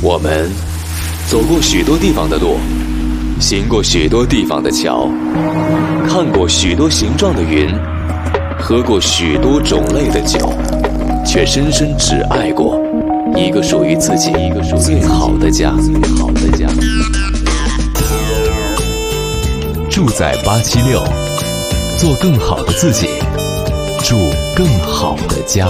我们走过许多地方的路，行过许多地方的桥，看过许多形状的云，喝过许多种类的酒，却深深只爱过一个属于自己最好的家。住在876，做更好的自己，住更好的家。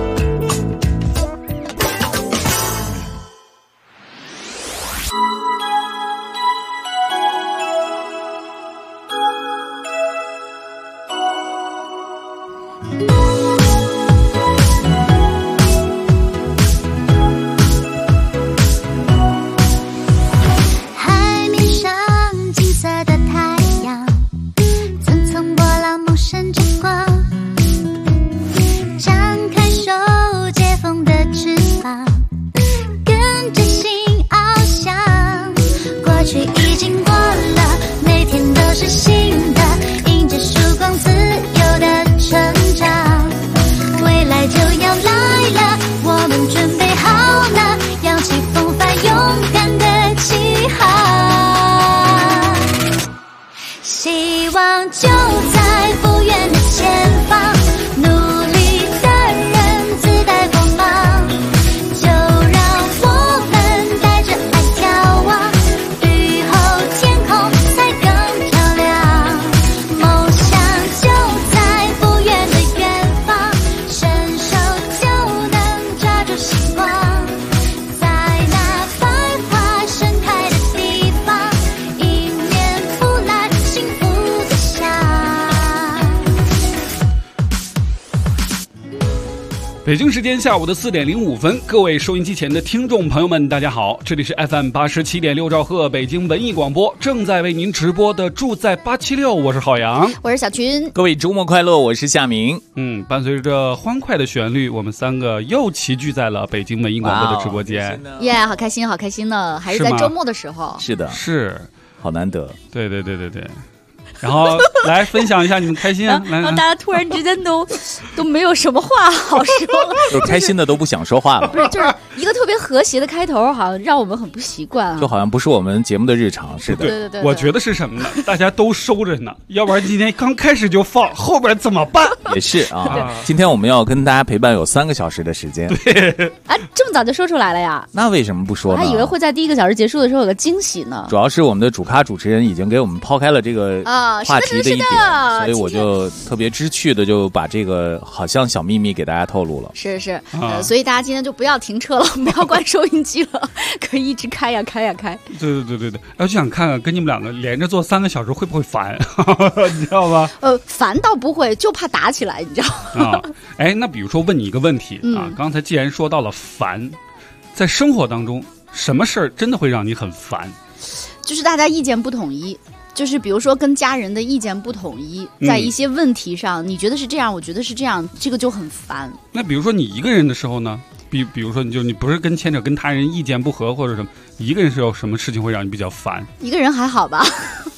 北京时间下午的4点05分，各位收音机前的听众朋友们，大家好，这里是 FM 87.6兆赫北京文艺广播，正在为您直播的住在876，我是郝阳， 我是小群， 各位周末快乐，我是夏明。 伴随着欢快的旋律，我们三个又齐聚在了北京文艺广播的直播间， 耶，好开心，好开心呢，还是在周末的时候， 是的， 是， 好难得， 对。然后来分享一下你们开心， 然后大家突然之间都没有什么话好说了， 就开心的都不想说话了。 不是，就是一个特别和谐的开头，好像让我们很不习惯啊， 就好像不是我们节目的日常似的。 对， 我觉得是什么呢？大家都收着呢，要不然今天刚开始就放，后边怎么办？ 也是啊，今天我们要跟大家陪伴有3个小时的时间。 对， 啊，这么早就说出来了呀？ 那为什么不说呢？ 我还以为会在第1个小时结束的时候有个惊喜呢。 主要是我们的主咖主持人已经给我们抛开了这个话题的一点，所以我就特别知趣的就把这个好像小秘密给大家透露了。 是，所以大家今天就不要停车了，不要关收音机了，可以一直开呀。 对，我就想看看跟你们两个连着做3个小时会不会烦，你知道吧？ 烦倒不会，就怕打起来，你知道吗？ 那比如说问你一个问题啊，刚才既然说到了烦，在生活当中什么事儿真的会让你很烦？ 就是大家意见不统一。就是比如说跟家人的意见不统一，在一些问题上，你觉得是这样，我觉得是这样，这个就很烦。 那比如说你一个人的时候呢？比如说你不是跟牵扯跟他人意见不合或者什么，一个人是有什么事情会让你比较烦？ 一个人还好吧。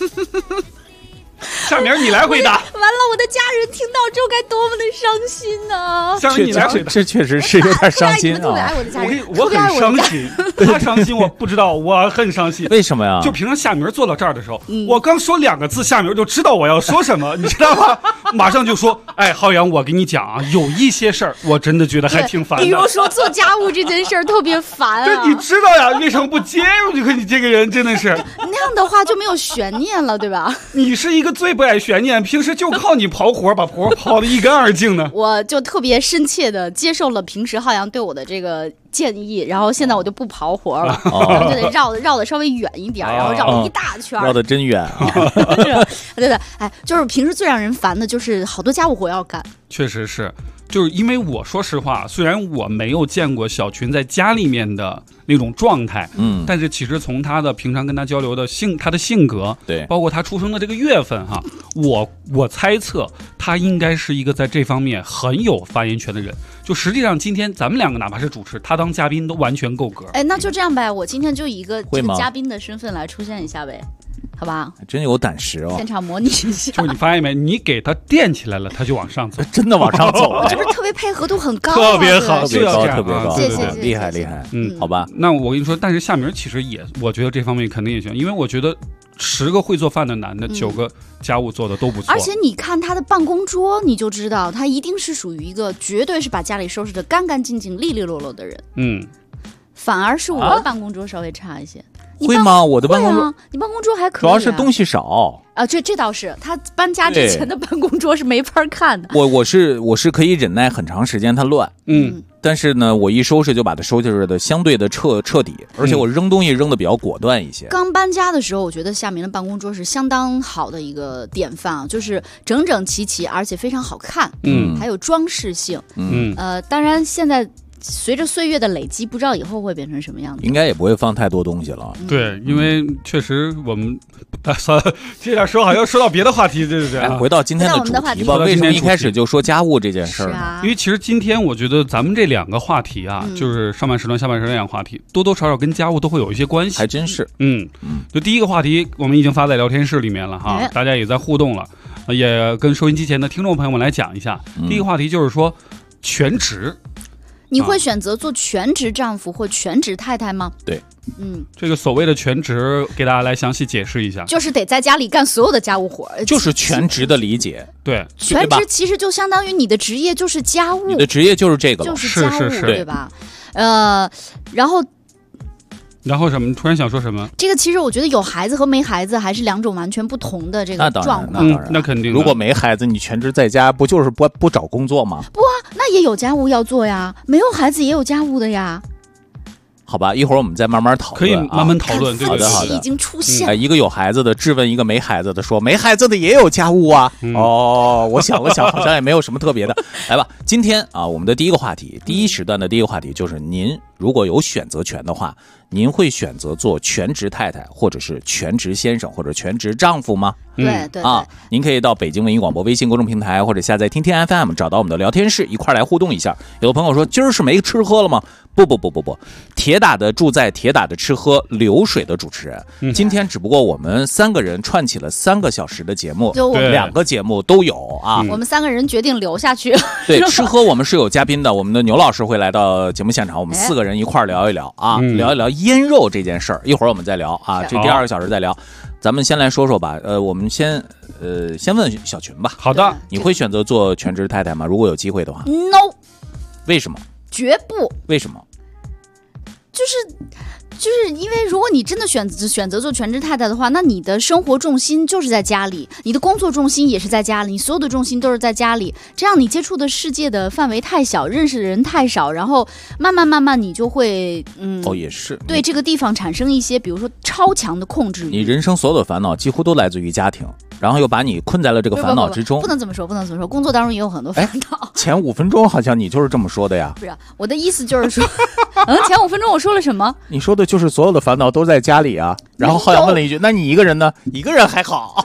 夏明，你来回答。 完了，我的家人听到之后该多么的伤心呢？ 夏明，你来回答。 这确实是有点伤心啊！ 特别爱我的家人， 我很伤心。他伤心，我不知道，我很伤心。 为什么呀？ 就平常夏明坐到这儿的时候，我刚说2个字，夏明就知道我要说什么，你知道吗？马上就说：“哎，浩洋，我跟你讲啊，有一些事儿，我真的觉得还挺烦的。 比如说做家务这件事儿特别烦啊。 对，你知道呀？为什么不接？我就看你这个人真的是那样的话就没有悬念了，对吧？ 你是一个最不爱悬念，平时就靠你刨活，把活刨得一干二净的。 我就特别深切的接受了平时浩洋对我的这个建议，然后现在我就不刨活了，然后就得绕的稍微远一点，然后绕了一大圈， 绕的真远啊！ 对，就是平时最让人烦的就是好多家务活要干。 确实是，就是因为我说实话，虽然我没有见过小群在家里面的那种状态，但是其实从他的平常跟他交流的他的性格， 对， 包括他出生的这个月份哈，我猜测他应该是一个在这方面很有发言权的人。就实际上今天咱们2个哪怕是主持，他当嘉宾都完全够格。 那就这样呗，我今天就以一个这个嘉宾的身份来出现一下呗。 好吧？ 真有胆识哦！ 现场模拟一下。 就你发现没？你给它垫起来了，它就往上走， 真的往上走， 是不是特别配合度很高？ 特别好， 特别高， 特别高， 谢谢， 厉害。好吧。 那我跟你说，但是夏明其实也，我觉得这方面肯定也行，因为我觉得10个会做饭的男的，9个家务做的都不错。 而且你看他的办公桌，你就知道他一定是属于一个绝对是把家里收拾得干干净净、利利落落的人。反而是我的办公桌稍微差一些。 会吗？我的办公桌， 你办公桌还可以， 主要是东西少啊。这倒是，他搬家之前的办公桌是没法看的。 我是可以忍耐很长时间它乱，但是呢，我一收拾就把它收拾的相对的彻底，而且我扔东西扔的比较果断一些。 刚搬家的时候，我觉得夏明的办公桌是相当好的一个典范啊，就是整整齐齐，而且非常好看，还有装饰性，当然现在。随着岁月的累积，不知道以后会变成什么样子。 应该也不会放太多东西了。 对，因为确实我们算了，接着说好像说到别的话题，对不对？ 回到今天的主题吧。为什么一开始就说家务这件事儿呢？ 因为其实今天我觉得咱们这2个话题啊，就是上半时段、下半时段2个话题，多多少少跟家务都会有一些关系。 还真是。 就第一个话题，我们已经发在聊天室里面了哈，大家也在互动了，也跟收音机前的听众朋友们来讲一下。第一个话题就是说全职。 你会选择做全职丈夫或全职太太吗？ 对， 这个所谓的全职，给大家来详细解释一下， 就是得在家里干所有的家务活， 就是全职的理解。 对， 全职其实就相当于你的职业就是家务， 你的职业就是这个了， 就是家务，对吧？ 然后什么？突然想说什么？ 这个其实我觉得有孩子和没孩子还是2种完全不同的这个状况。 那肯定。 如果没孩子，你全职在家，不就是不找工作吗？ 不啊，那也有家务要做呀，没有孩子也有家务的呀。 好吧，一会儿我们再慢慢讨论， 可以慢慢讨论。 好的， 已经出现。 一个有孩子的质问一个没孩子的，说没孩子的也有家务啊。我想了想，好像也没有什么特别的。来吧，今天啊，我们的第一个话题，第一时段的第一个话题就是您如果有选择权的话，您会选择做全职太太，或者是全职先生，或者全职丈夫吗？ 对啊，您可以到北京文艺广播微信公众平台，或者下载听听 FM， 找到我们的聊天室，一块来互动一下。有的朋友说，今儿是没吃喝了吗？不，铁打的住在铁打的吃喝，流水的主持人。今天只不过我们3个人串起了3个小时的节目，2个节目都有啊。 我们3个人决定留下去。 对，吃喝我们是有嘉宾的，我们的牛老师会来到节目现场，我们4个人一块聊一聊啊，聊一聊腌肉这件事儿。一会儿我们再聊啊，这第2个小时再聊。咱们先来说说吧，我们先问小群吧。 好的， 你会选择做全职太太吗？如果有机会的话。 No。 为什么？ 绝不。 为什么？ 就是因为如果你真的选择做全职太太的话，那你的生活重心就是在家里，你的工作重心也是在家里，你所有的重心都是在家里，这样你接触的世界的范围太小，认识的人太少，然后慢慢你就会也是对这个地方产生一些比如说超强的控制欲。 你人生所有的烦恼几乎都来自于家庭，然后又把你困在了这个烦恼之中。 不能这么说，工作当中也有很多烦恼。 前5分钟好像你就是这么说的呀？ 不是，我的意思就是说前5分钟我说了什么？ 你说的就是所有的烦恼都在家里啊。然后好像问了一句，那你一个人呢？一个人还好。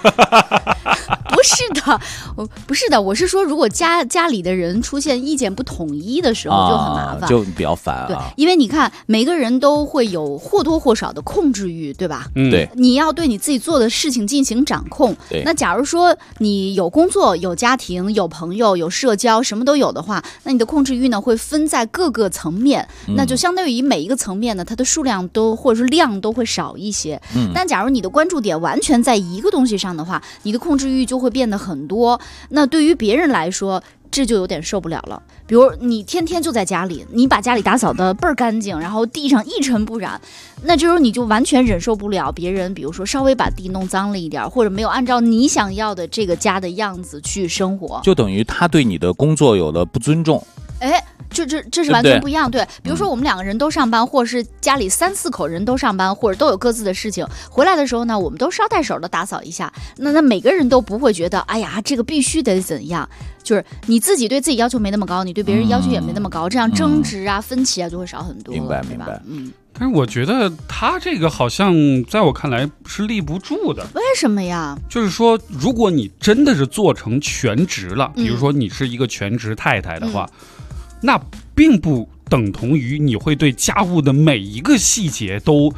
不是的，我是说如果家里的人出现意见不统一的时候就很麻烦， 就比较烦啊。 对，因为你看每个人都会有或多或少的控制欲，对吧？ 对， 你要对你自己做的事情进行掌控。 对， 那假如说你有工作、有家庭、有朋友、有社交，什么都有的话，那你的控制欲呢会分在各个层面，那就相当于每一个层面呢，它的数量都或者是量都会少一些。但假如你的关注点完全在一个东西上的话，你的控制欲就会变得很多。那对于别人来说，这就有点受不了了。比如你天天就在家里，你把家里打扫得倍儿干净，然后地上一尘不染，那这时候你就完全忍受不了别人比如说稍微把地弄脏了一点，或者没有按照你想要的这个家的样子去生活， 就等于他对你的工作有了不尊重。 这是完全不一样。对，比如说我们2个人都上班，或者是家里3、4口人都上班，或者都有各自的事情，回来的时候呢，我们都捎带手的打扫一下。那每个人都不会觉得，哎呀，这个必须得怎样。就是你自己对自己要求没那么高，你对别人要求也没那么高，这样争执啊、分歧啊就会少很多。 明白。 但是我觉得他这个好像在我看来是立不住的。 为什么呀？ 就是说，如果你真的是做成全职了，比如说你是一个全职太太的话，那并不等同于你会对家务的每一个细节都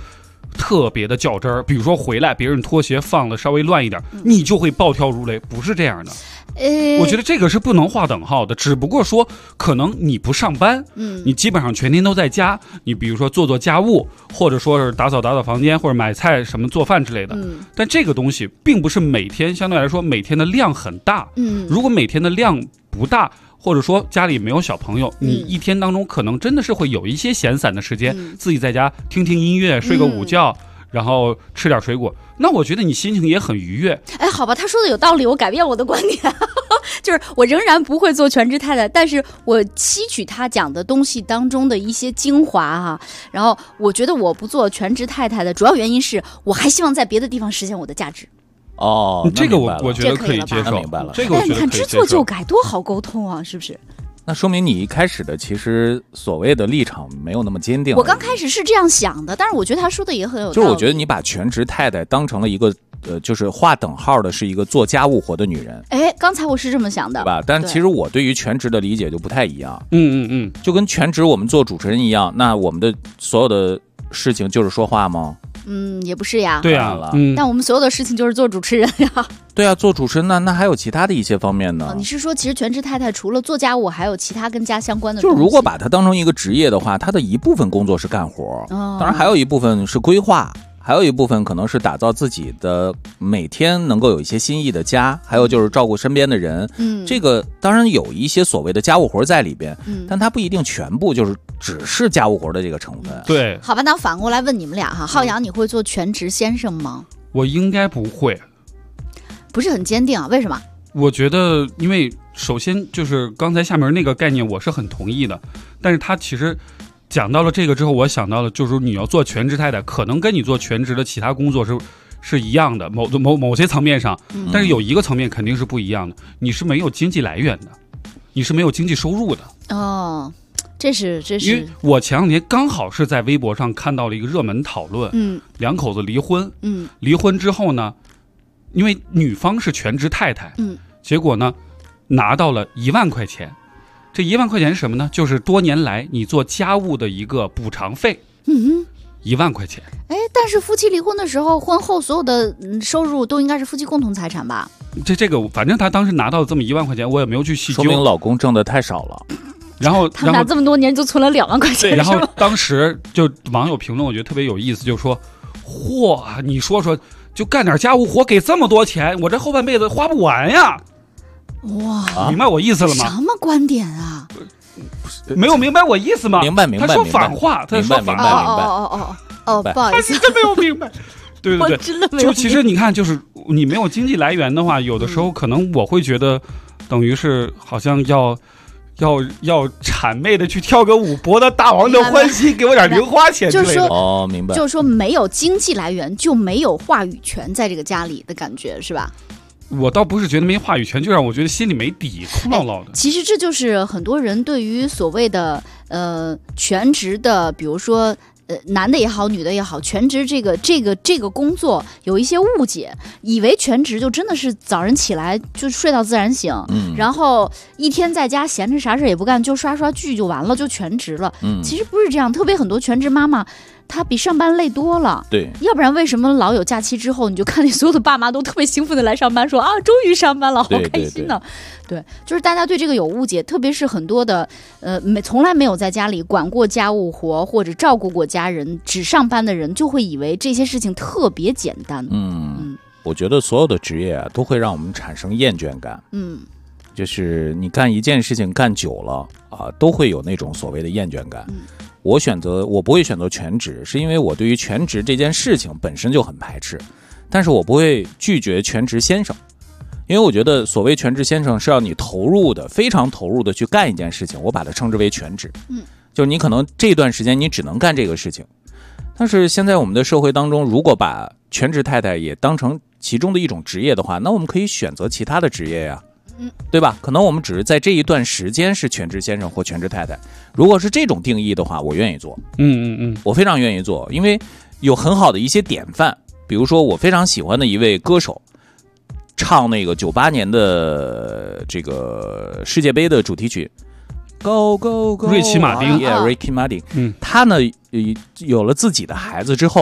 特别的较真儿，比如说回来别人拖鞋放的稍微乱一点，你就会暴跳如雷，不是这样的。我觉得这个是不能划等号的，只不过说可能你不上班，你基本上全天都在家，你比如说做家务，或者说是打扫房间，或者买菜什么做饭之类的。但这个东西并不是每天，相对来说每天的量很大。如果每天的量不大，或者说家里没有小朋友，你一天当中可能真的是会有一些闲散的时间，自己在家听听音乐，睡个午觉，然后吃点水果，那我觉得你心情也很愉悦。 哎，好吧，他说的有道理，我改变我的观点，就是我仍然不会做全职太太，但是我吸取他讲的东西当中的一些精华哈。然后我觉得我不做全职太太的主要原因是我还希望在别的地方实现我的价值。 哦， 这个我觉得可以接受， 明白了。 这个我觉得可以接受。 你看知错就改多好沟通啊，是不是？ 那说明你一开始的其实所谓的立场没有那么坚定。 我刚开始是这样想的，但是我觉得他说的也很有道理。 就是我觉得你把全职太太当成了一个就是划等号的是一个做家务活的女人。 哎，刚才我是这么想的， 对吧？但其实我对于全职的理解就不太一样。就跟全职我们做主持人一样，那我们的所有的事情就是说话吗？ 也不是呀。 对呀， 但我们所有的事情就是做主持人呀。 对啊，做主持人那还有其他的一些方面呢。 你是说，其实全职太太除了做家务，还有其他跟家相关的东西？ 就是如果把它当成一个职业的话，它的一部分工作是干活，当然还有一部分是规划，还有一部分可能是打造自己的每天能够有一些心意的家，还有就是照顾身边的人。这个当然有一些所谓的家务活在里边，但它不一定全部就是只是家务活的这个成分。 对， 好吧，那反过来问你们俩哈，浩洋，你会做全职先生吗？ 我应该不会。 不是很坚定啊？为什么？ 我觉得，因为首先就是刚才下面那个概念我是很同意的，但是他其实讲到了这个之后，我想到了就是你要做全职太太，可能跟你做全职的其他工作是一样的，某些层面上，但是有一个层面肯定是不一样的，你是没有经济来源的，你是没有经济收入的。 哦，这是， 因为我前两天刚好是在微博上看到了一个热门讨论，两口子离婚，离婚之后呢，因为女方是全职太太，结果呢拿到了1万块钱。这1万块钱是什么呢？就是多年来你做家务的一个补偿费。1万块钱。 哎，但是夫妻离婚的时候，婚后所有的收入都应该是夫妻共同财产吧？ 这个，反正他当时拿到这么1万块钱，我也没有去细究。 说明老公挣的太少了。 然后他们俩这么多年就存了2万块钱。 对，然后当时就网友评论，我觉得特别有意思，就说：“嚯，你说就干点家务活给这么多钱，我这后半辈子花不完呀！”哇，明白我意思了吗？ 什么观点啊？ 没有明白我意思吗？ 明白。 他说反话，他说反话。哦，不好意思， 你真没有明白。对， 我真的没有明白。 就其实你看，就是你没有经济来源的话，有的时候可能我会觉得，等于是好像要谄媚的去跳个舞，博得大王的欢心，给我点零花钱之类的。 就是说， 明白。 就是说，没有经济来源就没有话语权，在这个家里的感觉是吧？ 我倒不是觉得没话语权，就让我觉得心里没底，空落落的。 其实这就是很多人对于所谓的全职的，比如说男的也好，女的也好，全职这个工作有一些误解，以为全职就真的是早上起来就睡到自然醒，然后一天在家闲着啥事也不干，就刷刷剧就完了，就全职了。其实不是这样，特别很多全职妈妈。她比上班累多了， 对， 要不然为什么老有假期之后，你就看你所有的爸妈都特别兴奋的来上班，说啊，终于上班了，好开心呢。对，就是大家对这个有误解，特别是很多的从来没有在家里管过家务活或者照顾过家人，只上班的人就会以为这些事情特别简单。 我觉得所有的职业啊，都会让我们产生厌倦感。就是你干一件事情干久了啊，都会有那种所谓的厌倦感。我不会选择全职，是因为我对于全职这件事情本身就很排斥，但是我不会拒绝全职先生，因为我觉得所谓全职先生是要你投入的，非常投入的去干一件事情，我把它称之为全职。就是你可能这段时间你只能干这个事情，但是现在我们的社会当中，如果把全职太太也当成其中的一种职业的话，那我们可以选择其他的职业呀。对吧？可能我们只是在这一段时间是全职先生或全职太太。如果是这种定义的话，我愿意做。我非常愿意做，因为有很好的一些典范。比如说，我非常喜欢的一位歌手，唱那个98年的这个世界杯的主题曲，Go Go Go， 瑞奇马丁 ，Ricky Martin。他呢有了自己的孩子之后，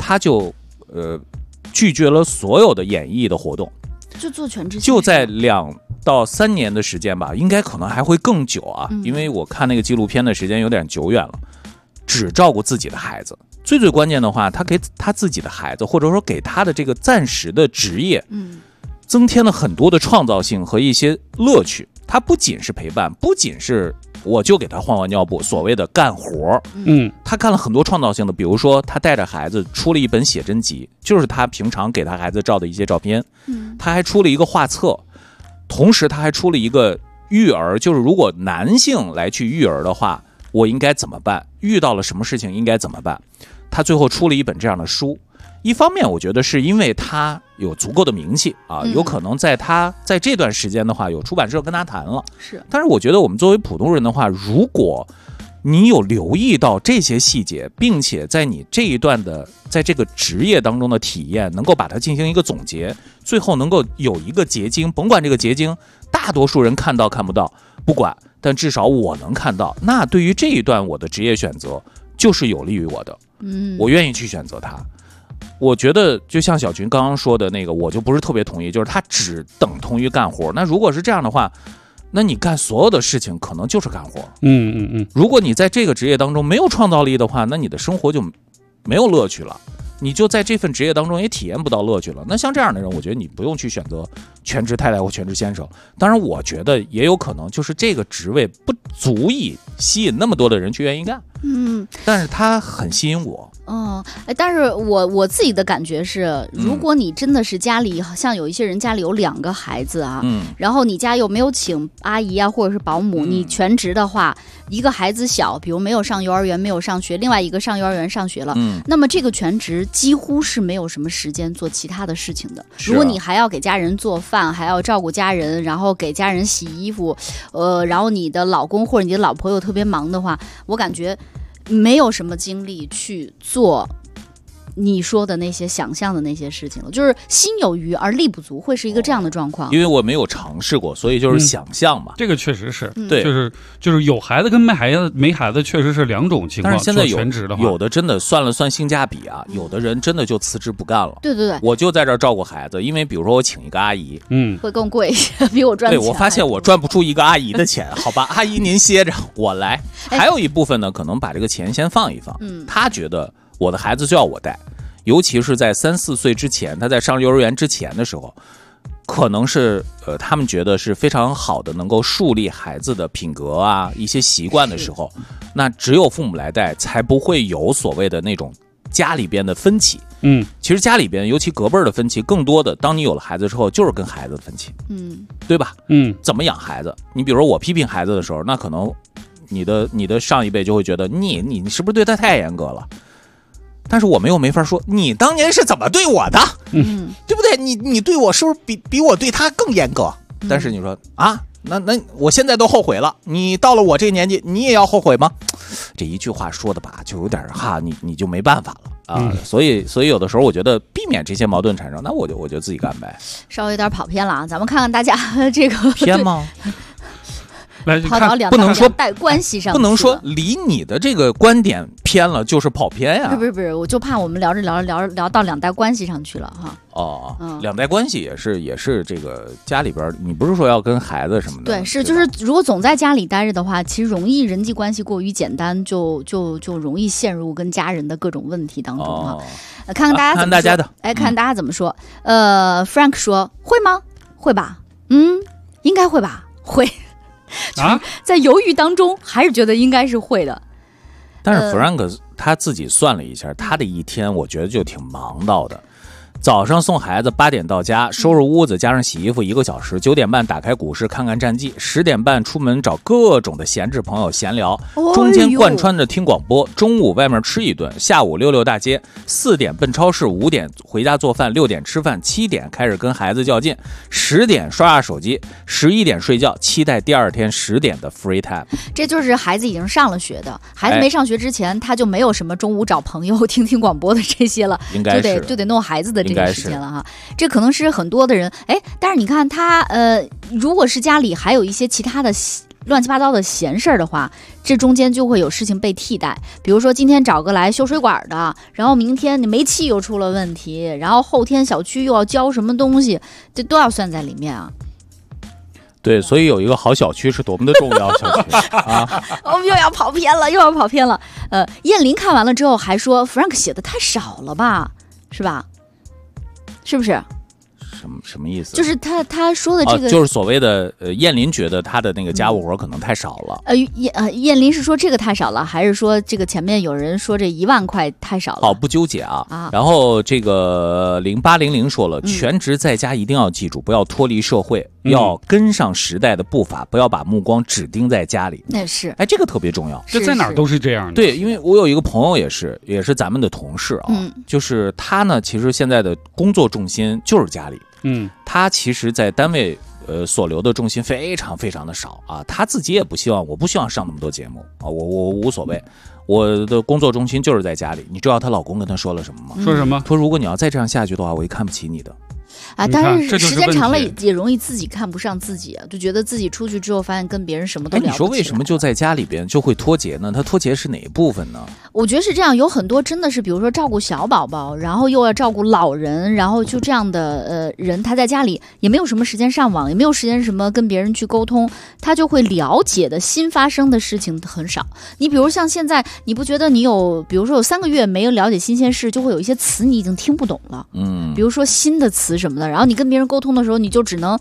他就拒绝了所有的演艺的活动， 就做全职， 就在2到3年的时间吧，应该可能还会更久啊，因为我看那个纪录片的时间有点久远了，只照顾自己的孩子。最关键的话，他给他自己的孩子，或者说给他的这个暂时的职业，增添了很多的创造性和一些乐趣。他不仅是陪伴，不仅是我就给他换尿布，所谓的干活，他干了很多创造性的，比如说他带着孩子出了一本写真集，就是他平常给他孩子照的一些照片，他还出了一个画册，同时他还出了一个育儿，就是如果男性来去育儿的话，我应该怎么办？遇到了什么事情应该怎么办？他最后出了一本这样的书。一方面我觉得是因为他有足够的名气啊，有可能在这段时间的话，有出版社跟他谈了。 是， 但是我觉得我们作为普通人的话，如果你有留意到这些细节，并且在你这一段的在这个职业当中的体验，能够把它进行一个总结，最后能够有一个结晶，甭管这个结晶大多数人看到看不到不管，但至少我能看到，那对于这一段我的职业选择就是有利于我的，我愿意去选择它。我觉得就像小群刚刚说的那个，我就不是特别同意，就是它只等同于干活。那如果是这样的话，那你干所有的事情可能就是干活。如果你在这个职业当中没有创造力的话，那你的生活就没有乐趣了，你就在这份职业当中也体验不到乐趣了。那像这样的人，我觉得你不用去选择全职太太或全职先生。当然我觉得也有可能就是这个职位不足以吸引那么多的人去愿意干，但是它很吸引我。 但是我自己的感觉是，如果你真的是家里像有一些人家里有2个孩子啊，然后你家又没有请阿姨啊或者是保姆，你全职的话，一个孩子小，比如没有上幼儿园没有上学，另外一个上幼儿园上学了，那么这个全职几乎是没有什么时间做其他的事情的。如果你还要给家人做饭，还要照顾家人，然后给家人洗衣服，然后你的老公或者你的老婆又特别忙的话，我感觉没有什么精力去做你说的那些想象的那些事情了，就是心有余而力不足，会是一个这样的状况。 因为我没有尝试过，所以就是想象嘛。 这个确实是， 对， 就是有孩子跟没孩子确实是2种情况。 但是现在全职的话， 有的真的算了算性价比啊，有的人真的就辞职不干了。 对， 我就在这儿照顾孩子，因为比如说我请一个阿姨， 会更贵，比我赚钱。 对，我发现我赚不出一个阿姨的钱，好吧，阿姨您歇着，我来。还有一部分呢，可能把这个钱先放一放，他觉得我的孩子就要我带。尤其是在3、4岁之前，他在上幼儿园之前的时候，可能是他们觉得是非常好的，能够树立孩子的品格啊一些习惯的时候，那只有父母来带，才不会有所谓的那种家里边的分歧。其实家里边尤其隔辈的分歧更多的，当你有了孩子之后，就是跟孩子的分歧，对吧？怎么养孩子？你比如说我批评孩子的时候，那可能你的上一辈就会觉得你是不是对他太严格了？但是我们又没法说，你当年是怎么对我的，对不对？你对我是不是比我对他更严格？但是你说啊，那我现在都后悔了，你到了我这个年纪，你也要后悔吗？这一句话说的吧，就有点你就没办法了啊。所以有的时候我觉得避免这些矛盾产生，那我就自己干呗。 稍微有点跑偏了啊，咱们看看大家这个偏吗？ 跑到两代关系上， 不能说离你的这个观点偏了就是跑偏呀。 不是，我就怕我们聊着聊到2代关系上去了哈。 2代关系也是这个家里边，你不是说要跟孩子什么的？ 对，是就是如果总在家里待着的话，其实容易人际关系过于简单，就容易陷入跟家人的各种问题当中哈。看看大家怎么说，看大家怎么说。Frank 说会吗？会吧？应该会吧？会。在犹豫当中，还是觉得应该是会的。 但是 Frank 他自己算了一下，他的一天我觉得就挺忙到的。早上送孩子8点到家，收拾屋子加上洗衣服1个小时，9点半打开股市看看战绩，10点半出门找各种的闲置朋友闲聊，中间贯穿着听广播，中午外面吃一顿，下午溜大街，4点奔超市，5点回家做饭，6点吃饭，7点开始跟孩子较劲，10点刷手机，11点睡觉，期待第2天10点的 free time。 这就是孩子已经上了学的，孩子没上学之前，他就没有什么中午找朋友听广播的这些了， 应该是就得弄孩子的这个时间了哈。这可能是很多的人但是你看他如果是家里还有一些其他的乱七八糟的闲事儿的话，这中间就会有事情被替代。比如说今天找个来修水管的，然后明天你煤气又出了问题，然后后天小区又要交什么东西，这都要算在里面啊。 对，所以有一个好小区是多么的重要，小区啊！ 我们又要跑偏了。燕林看完了之后还说 ，Frank 写的太少了吧，是吧？是不是？ 什么意思？ 就是他说的这个， 就是所谓的燕林觉得他的那个家务活可能太少了。 燕林是说这个太少了，还是说这个前面有人说这1万块太少了？ 好，不纠结啊。然后这个0800说了，全职在家一定要记住，不要脱离社会，要跟上时代的步伐，不要把目光只盯在家里。 那是， 哎，这个特别重要， 这在哪儿都是这样的。 对，因为我有一个朋友也是咱们的同事啊，就是他呢，其实现在的工作重心就是家里。他其实在单位所留的重心非常非常的少啊，他自己也不希望，我不希望上那么多节目啊，我无所谓，我的工作重心就是在家里。你知道她老公跟她说了什么吗？ 说什么？ 说如果你要再这样下去的话，我也看不起你的。 啊，但是时间长了也容易自己看不上自己啊，就觉得自己出去之后发现跟别人什么都聊不起来。 你说为什么就在家里边就会脱节呢？他脱节是哪一部分呢？ 我觉得是这样，有很多真的是，比如说照顾小宝宝，然后又要照顾老人，然后就这样的人，他在家里也没有什么时间上网，也没有时间什么跟别人去沟通，他就会了解的新发生的事情很少。你比如像现在，你不觉得你有，比如说有3个月没有了解新鲜事，就会有一些词你已经听不懂了，比如说新的词什么的，然后你跟别人沟通的时候，你就只能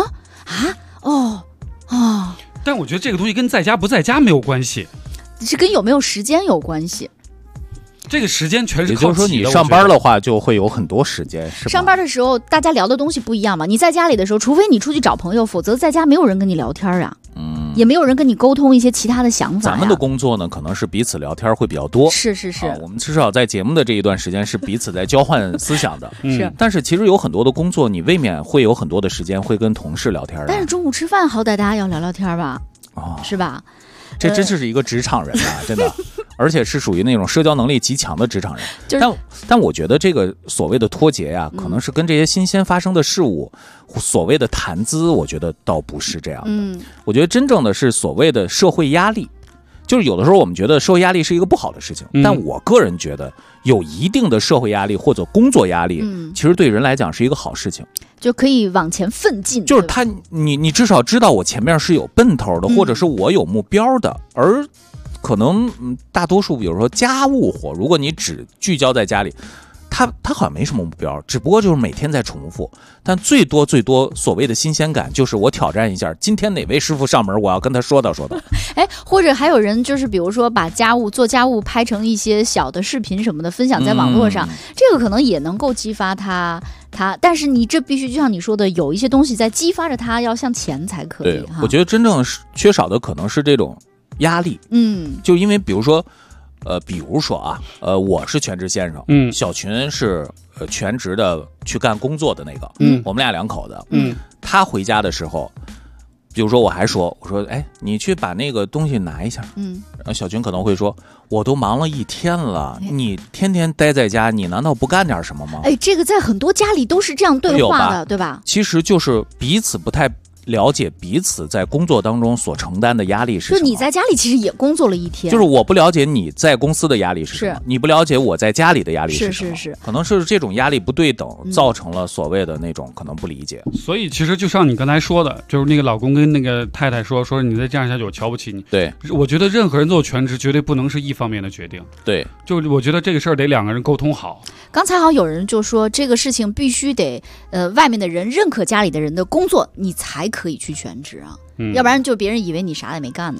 但我觉得这个东西跟在家不在家没有关系， 是跟有没有时间有关系。 这个时间全是靠也就是说你上班的话就会有很多时间，是吧？ 上班的时候大家聊的东西不一样嘛，你在家里的时候，除非你出去找朋友，否则在家没有人跟你聊天啊。也没有人跟你沟通一些其他的想法。 咱们的工作呢，可能是彼此聊天会比较多。 是、 我们至少在节目的这一段时间是彼此在交换思想的。 是， 但是其实有很多的工作，你未免会有很多的时间会跟同事聊天。 但是中午吃饭，好歹大家要聊聊天吧，是吧？ 这真是一个职场人啊，真的，而且是属于那种社交能力极强的职场人。但我觉得这个所谓的脱节呀，可能是跟这些新鲜发生的事物，所谓的谈资，我觉得倒不是这样的。我觉得真正的是所谓的社会压力。就是有的时候我们觉得社会压力是一个不好的事情，但我个人觉得有一定的社会压力或者工作压力，其实对人来讲是一个好事情， 就可以往前奋进。 就是你至少知道我前面是有奔头的，或者是我有目标的。而可能大多数比如说家务活，如果你只聚焦在家里，他好像没什么目标，只不过就是每天在重复。但最多所谓的新鲜感，就是我挑战一下，今天哪位师傅上门，我要跟他说道。 或者还有人就是比如说把做家务拍成一些小的视频什么的，分享在网络上，这个可能也能够激发他。但是你这必须就像你说的，有一些东西在激发着他要向前才可以。 对，我觉得真正缺少的可能是这种压力。就因为比如说啊，我是全职先生，小群是全职的去干工作的那个，我们俩2口子，他回家的时候，比如说我说，哎，你去把那个东西拿一下，然后小群可能会说，我都忙了一天了，你天天待在家，你难道不干点什么吗？ 这个在很多家里都是这样对话的，对吧？ 其实就是彼此不太了解彼此在工作当中所承担的压力是什么。 就你在家里其实也工作了一天， 就是我不了解你在公司的压力是什么，你不了解我在家里的压力是什么， 是， 可能是这种压力不对等，造成了所谓的那种可能不理解。 所以其实就像你刚才说的，就是那个老公跟那个太太说你再这样下去我瞧不起你。 对， 我觉得任何人做全职绝对不能是一方面的决定。 对， 就我觉得这个事儿得2个人沟通好。 刚才好像有人就说这个事情必须得外面的人认可家里的人的工作，你才可以去全职。要不然就别人以为你啥也没干呢。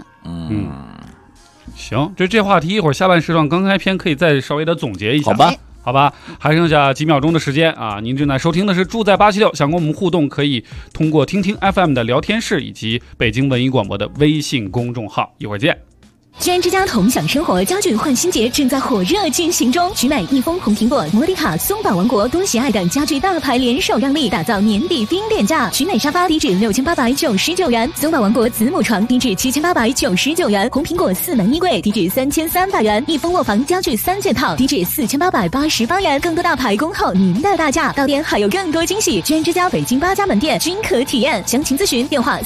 行，这话题一会儿下半时段刚开篇可以再稍微的总结一下， 好吧， 还剩下几秒钟的时间啊！您正在收听的是住在876，想跟我们互动可以通过听听 FM 的聊天室以及北京文艺广播的微信公众号，一会儿见。 居然之家同享生活家具换新节正在火热进行中，取美、益丰、红苹果、摩迪卡、松宝王国、多喜爱等家具大牌联手让利，打造年底冰点价。取美沙发低至6899元，松宝王国子母床低至7899元，红苹果4门衣柜低至3300元，益丰卧房家具3件套低至4888元。更多大牌恭候您的大驾，到店还有更多惊喜。居然之家北京8家门店均可体验，详情咨询电话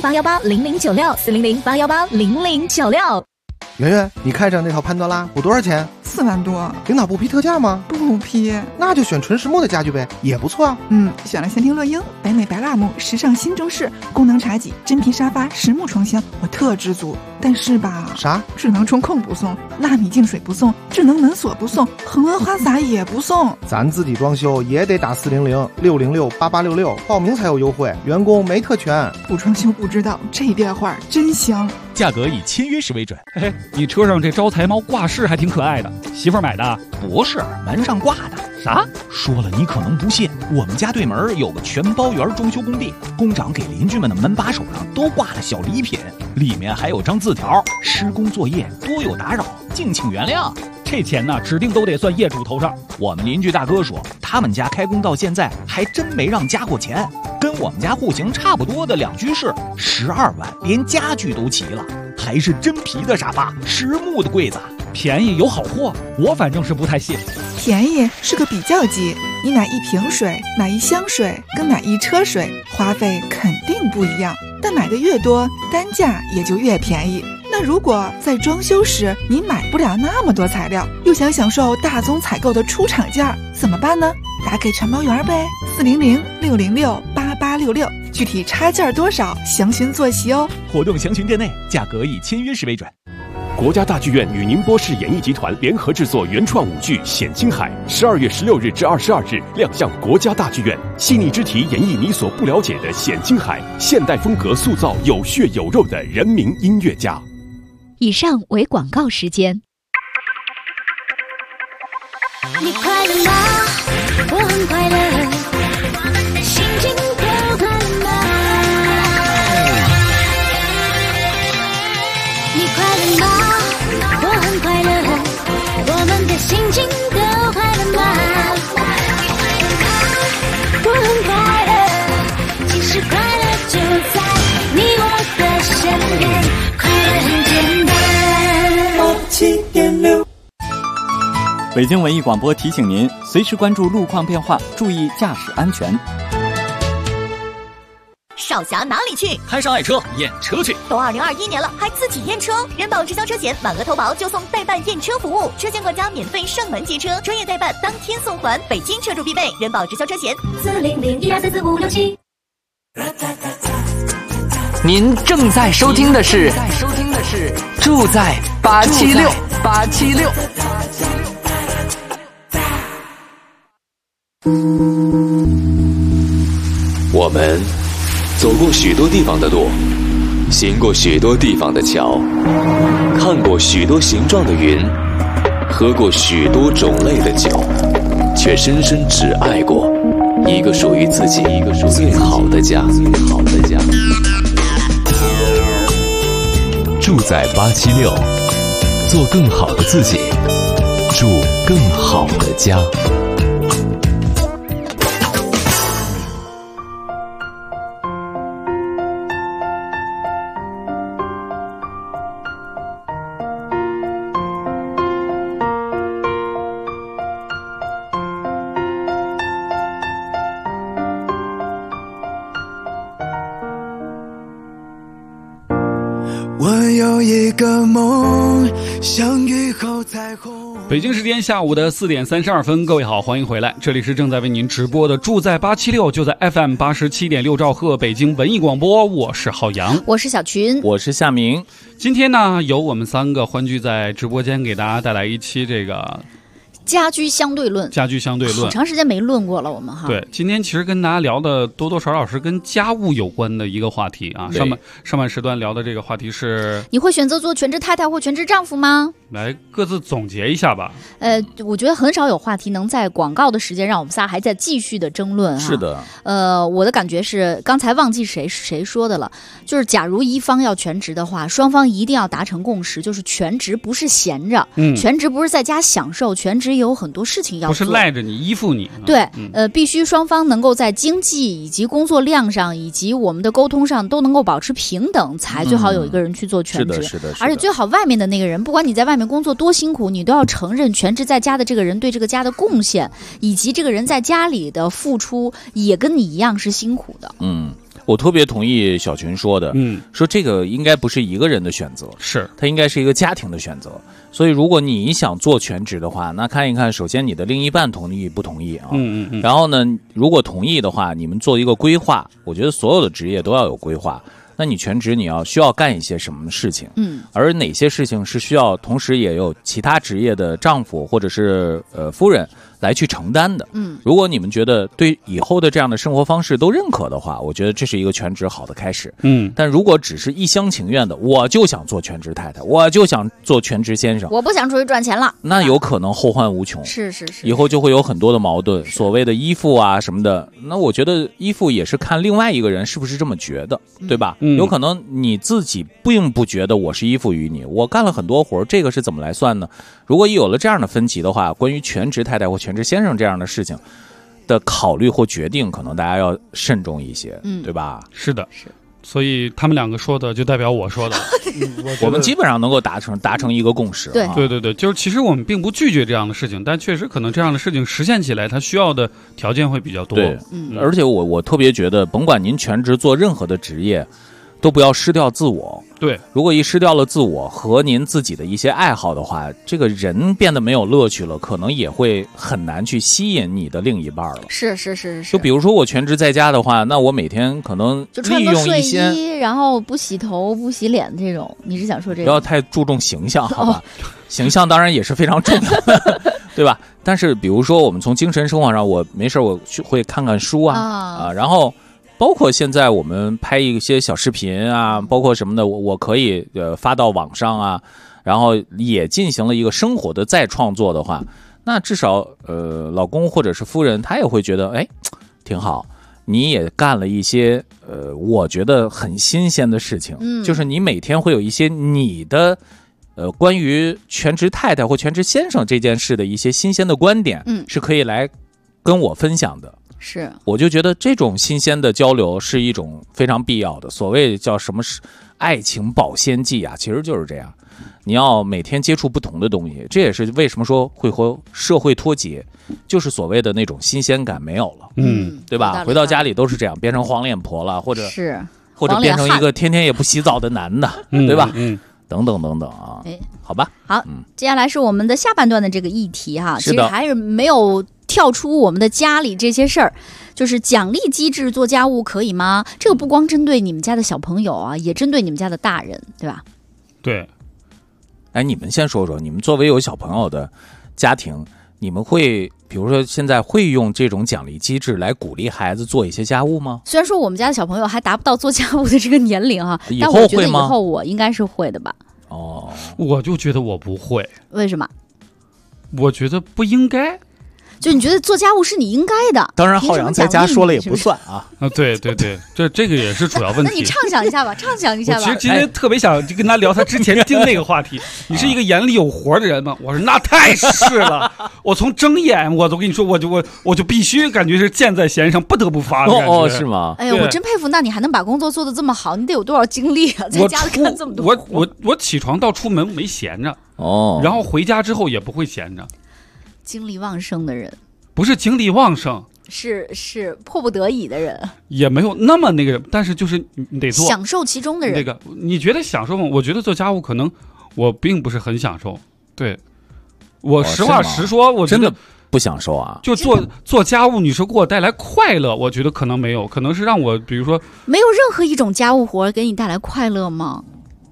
400-818-0096，400-818-0096。 圆圆，你看上那套潘多拉不多少钱 ？4万多。 领导不批特价吗？ 不批。 那就选纯实木的家具呗，也不错啊。 选了仙庭乐英、北美白蜡木、时尚新中式、功能茶几、真皮沙发、实木床箱，我特知足。但是吧， 啥？ 智能中控不送，纳米净水不送，智能门锁不送，恒温花洒也不送。 咱自己装修也得打400-606-8866，报名才有优惠，员工没特权。 不装修不知道，这电话真香。 价格以签约时为准。 嘿嘿，你车上这招财猫挂饰还挺可爱的，媳妇儿买的？ 不是，门上挂的。 啥？ 说了你可能不信，我们家对门有个全包园装修工地，工长给邻居们的门把手上都挂了小礼品，里面还有张字条：施工作业多有打扰，敬请原谅。 这钱呢，指定都得算业主头上。 我们邻居大哥说，他们家开工到现在还真没让加过钱，跟我们家户型差不多的2居室，12万，连家具都齐了，还是真皮的沙发，实木的柜子， 便宜有好货，我反正是不太信。 便宜是个比较级，你买1瓶水、买1箱水跟买1车水，花费肯定不一样，但买的越多，单价也就越便宜。那如果在装修时你买不了那么多材料，又想享受大宗采购的出厂价，怎么办呢？打给全包园呗，400-606-8866，具体差价多少，详询坐席哦。 活动详询店内，价格以签约时为准。 国家大剧院与宁波市演艺集团联合制作原创舞剧《显青海》，12月16日至22日亮相国家大剧院，细腻之题演绎你所不了解的显青海，现代风格塑造有血有肉的人民音乐家。 以上为广告时间。 你快乐吗？我很快乐，心情都快乐吗？你快乐吗？我很快乐，我们的心情都快乐吗？我很快乐，其实快乐就在你我的身边，快乐很简单。7.6 北京文艺广播提醒您，随时关注路况变化，注意驾驶安全。 少侠哪里去？ 摊上爱车验车去。 都2021年了，还自己验车？人保直销车险满额投保就送代办验车服务，车险管家免费上门接车，专业代办当天送还，北京车主必备。人保直销车险400-1234567。 您正在收听的是住在876。 我们走过许多地方的路，行过许多地方的桥，看过许多形状的云，喝过许多种类的酒，却深深只爱过一个属于自己最好的家。 住在876，做更好的自己，住更好的家。 我有一个梦，相遇后彩虹。 北京时间下午的4点32分，各位好，欢迎回来，这里是正在为您直播的住在876，就在 FM 87.6兆赫北京文艺广播，我是浩洋， 我是小群， 我是夏明。 今天呢，由我们3个欢聚在直播间，给大家带来一期这个家居相对论， 家居相对论， 好长时间没论过了，我们哈。 对，今天其实跟大家聊的多多少少是跟家务有关的一个话题啊。上半时段聊的这个话题是， 你会选择做全职太太或全职丈夫吗？ 来各自总结一下吧。 我觉得很少有话题能在广告的时间让我们仨还在继续的争论啊。 是的。 我的感觉是，刚才忘记谁说的了，就是假如一方要全职的话，双方一定要达成共识，就是全职不是闲着，全职不是在家享受，全职也有很多事情要做， 不是赖着你依附你。 对，必须双方能够在经济以及工作量上以及我们的沟通上都能够保持平等，才最好有一个人去做全职。 是的。 而且最好外面的那个人，不管你在外面工作多辛苦，你都要承认全职在家的这个人对这个家的贡献，以及这个人在家里的付出也跟你一样是辛苦的。 我特别同意小群说的，说这个应该不是一个人的选择， 是它应该是一个家庭的选择。所以如果你想做全职的话，那看一看首先你的另一半同意不同意啊？然后呢，如果同意的话，你们做一个规划。我觉得所有的职业都要有规划。那你全职你需要干一些什么事情？而哪些事情是需要同时也有其他职业的丈夫或者是夫人来去承担的？如果你们觉得对以后的这样的生活方式都认可的话，我觉得这是一个全职好的开始。但如果只是一厢情愿的，我就想做全职太太，我就想做全职先生， 我不想出去赚钱了， 那有可能后患无穷。 是， 以后就会有很多的矛盾，所谓的依附啊什么的。那我觉得依附也是看另外一个人是不是这么觉得，对吧？有可能你自己并不觉得我是依附于你，我干了很多活，这个是怎么来算呢？如果有了这样的分歧的话，关于全职太太或全职先生这样的事情的考虑或决定，可能大家要慎重一些，对吧？ 是的，所以他们两个说的就代表我说的， 我们基本上能够达成一个共识。 对，就是其实我们并不拒绝这样的事情，但确实可能这样的事情实现起来，它需要的条件会比较多。 对，而且我特别觉得，甭管您全职做任何的职业，都不要失掉自我。 对， 如果一失掉了自我和您自己的一些爱好的话，这个人变得没有乐趣了，可能也会很难去吸引你的另一半了。 是。 就比如说我全职在家的话，那我每天可能就穿个睡衣，然后不洗头不洗脸这种，你是想说这个？ 不要太注重形象，好吧？形象当然也是非常重要的，对吧？但是比如说我们从精神生活上，我没事我会看看书啊，然后包括现在我们拍一些小视频啊，包括什么的，我可以发到网上啊，然后也进行了一个生活的再创作的话，那至少老公或者是夫人他也会觉得挺好，你也干了一些我觉得很新鲜的事情，就是你每天会有一些你的关于全职太太或全职先生这件事的一些新鲜的观点，是可以来跟我分享的。 是， 我就觉得这种新鲜的交流是一种非常必要的。所谓叫什么爱情保鲜剂啊，其实就是这样。你要每天接触不同的东西，这也是为什么说会和社会脱节，就是所谓的那种新鲜感没有了，对吧？回到家里都是这样，变成黄脸婆了，或者变成一个天天也不洗澡的男的，对吧？等等啊，好吧。 好，接下来是我们的下半段的这个议题哈，其实还是没有跳出我们的家里这些事儿，就是奖励机制做家务可以吗？这个不光针对你们家的小朋友啊，也针对你们家的大人，对吧？ 对。 你们先说说，你们作为有小朋友的家庭，你们会比如说现在会用这种奖励机制来鼓励孩子做一些家务吗？ 虽然说我们家的小朋友还达不到做家务的这个年龄哈， 但我觉得以后我应该是会的吧。 我就觉得我不会。 为什么？ 我觉得不应该。 就你觉得做家务是你应该的， 当然浩洋在家说了也不算啊。 对，这个也是主要问题。 那你畅想一下吧。 我其实今天特别想跟他聊他之前听那个话题。你是一个眼里有活的人吗？我说那太是了。我从睁眼我都跟你说，我就必须感觉是箭在弦上，不得不发的是吗？ 哎呀，我真佩服。那你还能把工作做得这么好，你得有多少精力啊？在家里干这么多。 我起床到出门没闲着然后回家之后也不会闲着。 精力旺盛的人， 不是精力旺盛， 是迫不得已的人， 也没有那么那个，但是就是你得做， 享受其中的人。 那个你觉得享受吗？我觉得做家务可能我并不是很享受。对，我实话实说，我真的不享受啊。 就做家务，你说给我带来快乐，我觉得可能没有，可能是让我比如说没有任何一种家务活给你带来快乐吗？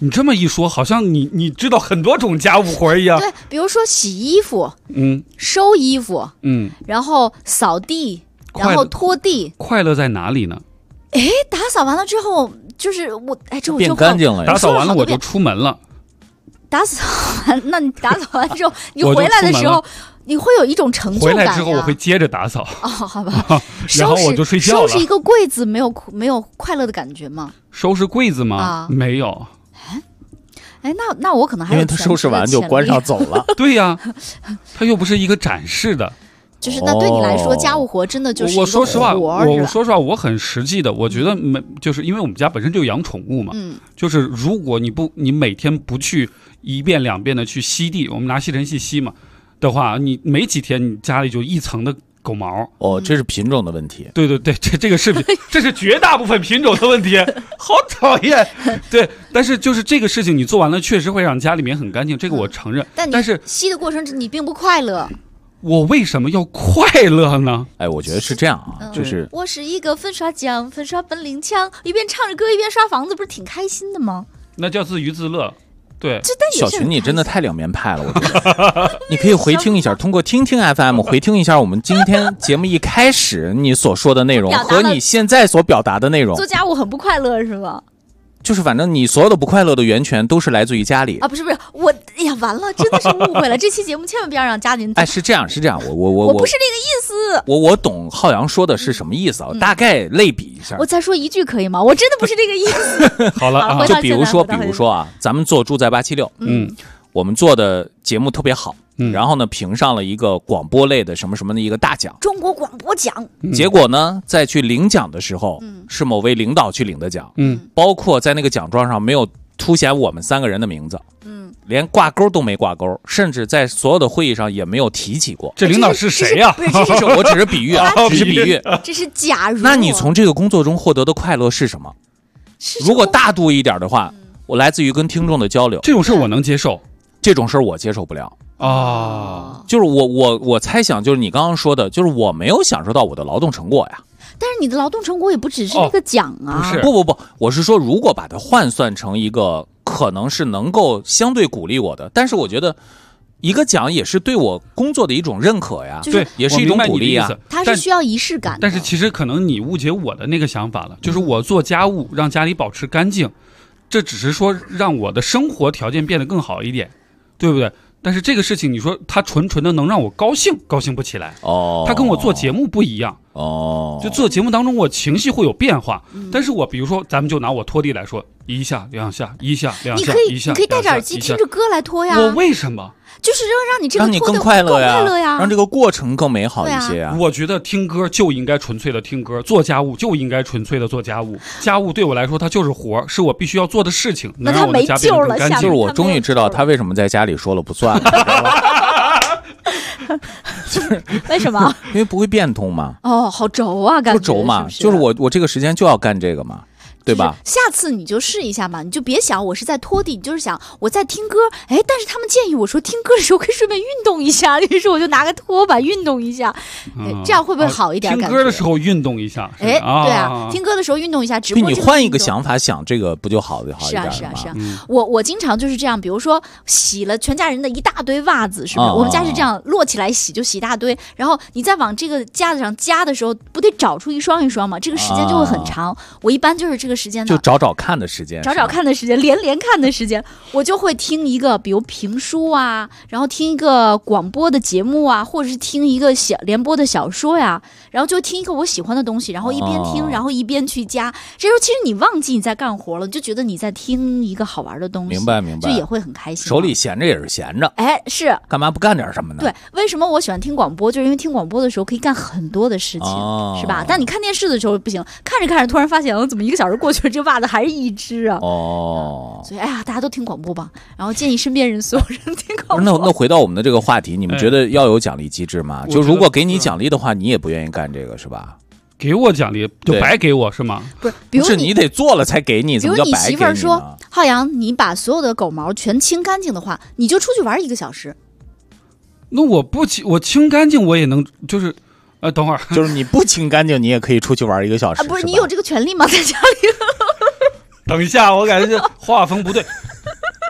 你这么一说，好像你知道很多种家务活一样。 对，比如说洗衣服， 嗯， 收衣服， 嗯， 然后扫地，然后拖地。 快乐在哪里呢？ 哎，打扫完了之后，就是我，哎，这我就变干净了。 打扫完了我就出门了。 打扫完，那你打扫完之后，你回来的时候，你会有一种成就感。 回来之后我会接着打扫。 哦，好吧。 然后我就睡觉了。 收拾一个柜子没有快乐的感觉吗？ 收拾柜子吗？ 啊， 没有。 哎，那我可能还有因为他收拾完就关上走了。 对呀，他又不是一个展示的。 就是那对你来说，家务活真的就是一个活。 我说实话，我很实际的。我觉得就是因为我们家本身就养宠物嘛，就是如果你每天不去1遍2遍的去吸地，我们拿吸尘器吸嘛的话，你没几天你家里就一层的狗毛。 哦，这是品种的问题。 对，这个是这是绝大部分品种的问题，好讨厌。对，但是就是这个事情你做完了，确实会让家里面很干净，这个我承认。但是吸的过程你并不快乐。 我为什么要快乐呢？ 哎，我觉得是这样啊，就是我是一个粉刷匠，粉刷本领强，一边唱着歌一边刷房子，不是挺开心的吗？ 那叫自娱自乐。对， 小群你真的太两面派了，我觉得。你可以回听一下，通过听听 FM 回听一下我们今天节目一开始你所说的内容和你现在所表达的内容。 做家务很不快乐是吧？ 就是反正你所有的不快乐的源泉都是来自于家里啊！不是我，哎呀，完了，真的是误会了。这期节目千万不要让家里人。 哎，是这样， 我不是这个意思。 我懂浩洋说的是什么意思啊？大概类比一下。 我再说一句可以吗？我真的不是这个意思。 好了， 就比如说啊，咱们做住在876，我们做的节目特别好。然后呢，评上了一个广播类的什么什么的一个大奖， 中国广播奖。 结果呢，在去领奖的时候，是某位领导去领的奖，包括在那个奖状上没有凸显我们3个人的名字，连挂钩都没挂钩，甚至在所有的会议上也没没有提起过。 这领导是谁呀？ 我只是比喻啊，只是比喻。 这是假如。 那你从这个工作中获得的快乐是什么？如果大度一点的话，我来自于跟听众的交流， 这种事我能接受， 这种事我接受不了。就是我猜想，就是你刚刚说的，就是我没有享受到我的劳动成果呀。 但是你的劳动成果也不只是那个奖啊。 不，我是说，如果把它换算成一个可能是能够相对鼓励我的，但是我觉得一个奖也是对我工作的一种认可呀， 对， 也是一种鼓励啊。 它是需要仪式感的。 但是其实可能你误解我的那个想法了，就是我做家务让家里保持干净，这只是说让我的生活条件变得更好一点，对不对？但是这个事情，你说它纯的能让我高兴不起来。它跟我做节目不一样。就做节目当中，我情绪会有变化。但是我比如说，咱们就拿我拖地来说，一下两下，一下两下，一下。 你可以戴着耳机听着歌来拖呀。 我为什么？ 就是让你这个让你更快乐呀，让这个过程更美好一些呀。 我觉得听歌就应该纯粹的听歌，做家务就应该纯粹的做家务。家务对我来说，它就是活，是我必须要做的事情，能让我的家变得更干净。 就是我终于知道他为什么在家里说了不算了。 就是为什么？ 因为不会变通嘛。 哦，好轴啊，感觉不轴嘛，就是我这个时间就要干这个嘛。对吧？ 下次你就试一下嘛，你就别想我是在拖地，你就是想我在听歌。哎，但是他们建议我说听歌的时候可以顺便运动一下，于是我就拿个拖把运动一下，这样会不会好一点？ 听歌的时候运动一下， 哎，对啊，听歌的时候运动一下，直播你换一个想法想这个不就好一点吗？ 是啊。我经常就是这样，比如说洗了全家人的一大堆袜子，是不是？我们家是这样摞起来洗，就洗一大堆，然后你再往这个架子上夹的时候，不得找出一双一双吗？这个时间就会很长。我一般就是这个时间呢， 就找看的时间， 连看的时间，我就会听一个比如评书啊，然后听一个广播的节目啊，或者是听一个联播的小说呀，然后就听一个我喜欢的东西，然后一边听，然后一边去加。这时候其实你忘记你在干活了，就觉得你在听一个好玩的东西， 明白， 就也会很开心。 手里闲着也是闲着， 哎，是干嘛不干点什么呢？ 对，为什么我喜欢听广播？就是因为听广播的时候可以干很多的事情，是吧？但你看电视的时候不行，看着看着突然发现，怎么1个小时过去了，这袜子还是一只啊！所以哎呀，大家都听广播吧，然后建议身边人所有人听广播。 那回到我们的这个话题，你们觉得要有奖励机制吗？就如果给你奖励的话，你也不愿意干这个是吧？ 给我奖励就白给我是吗？ 不是，比如你得做了才给你，怎么叫白给你呢？ 比如你媳妇儿说，浩洋，你把所有的狗毛全清干净的话，你就出去玩1个小时。 那我清干净我也能，就是等会儿， 就是你不清干净，你也可以出去玩1个小时。 不是你有这个权利吗？在家里？ 等一下，我感觉这画风不对。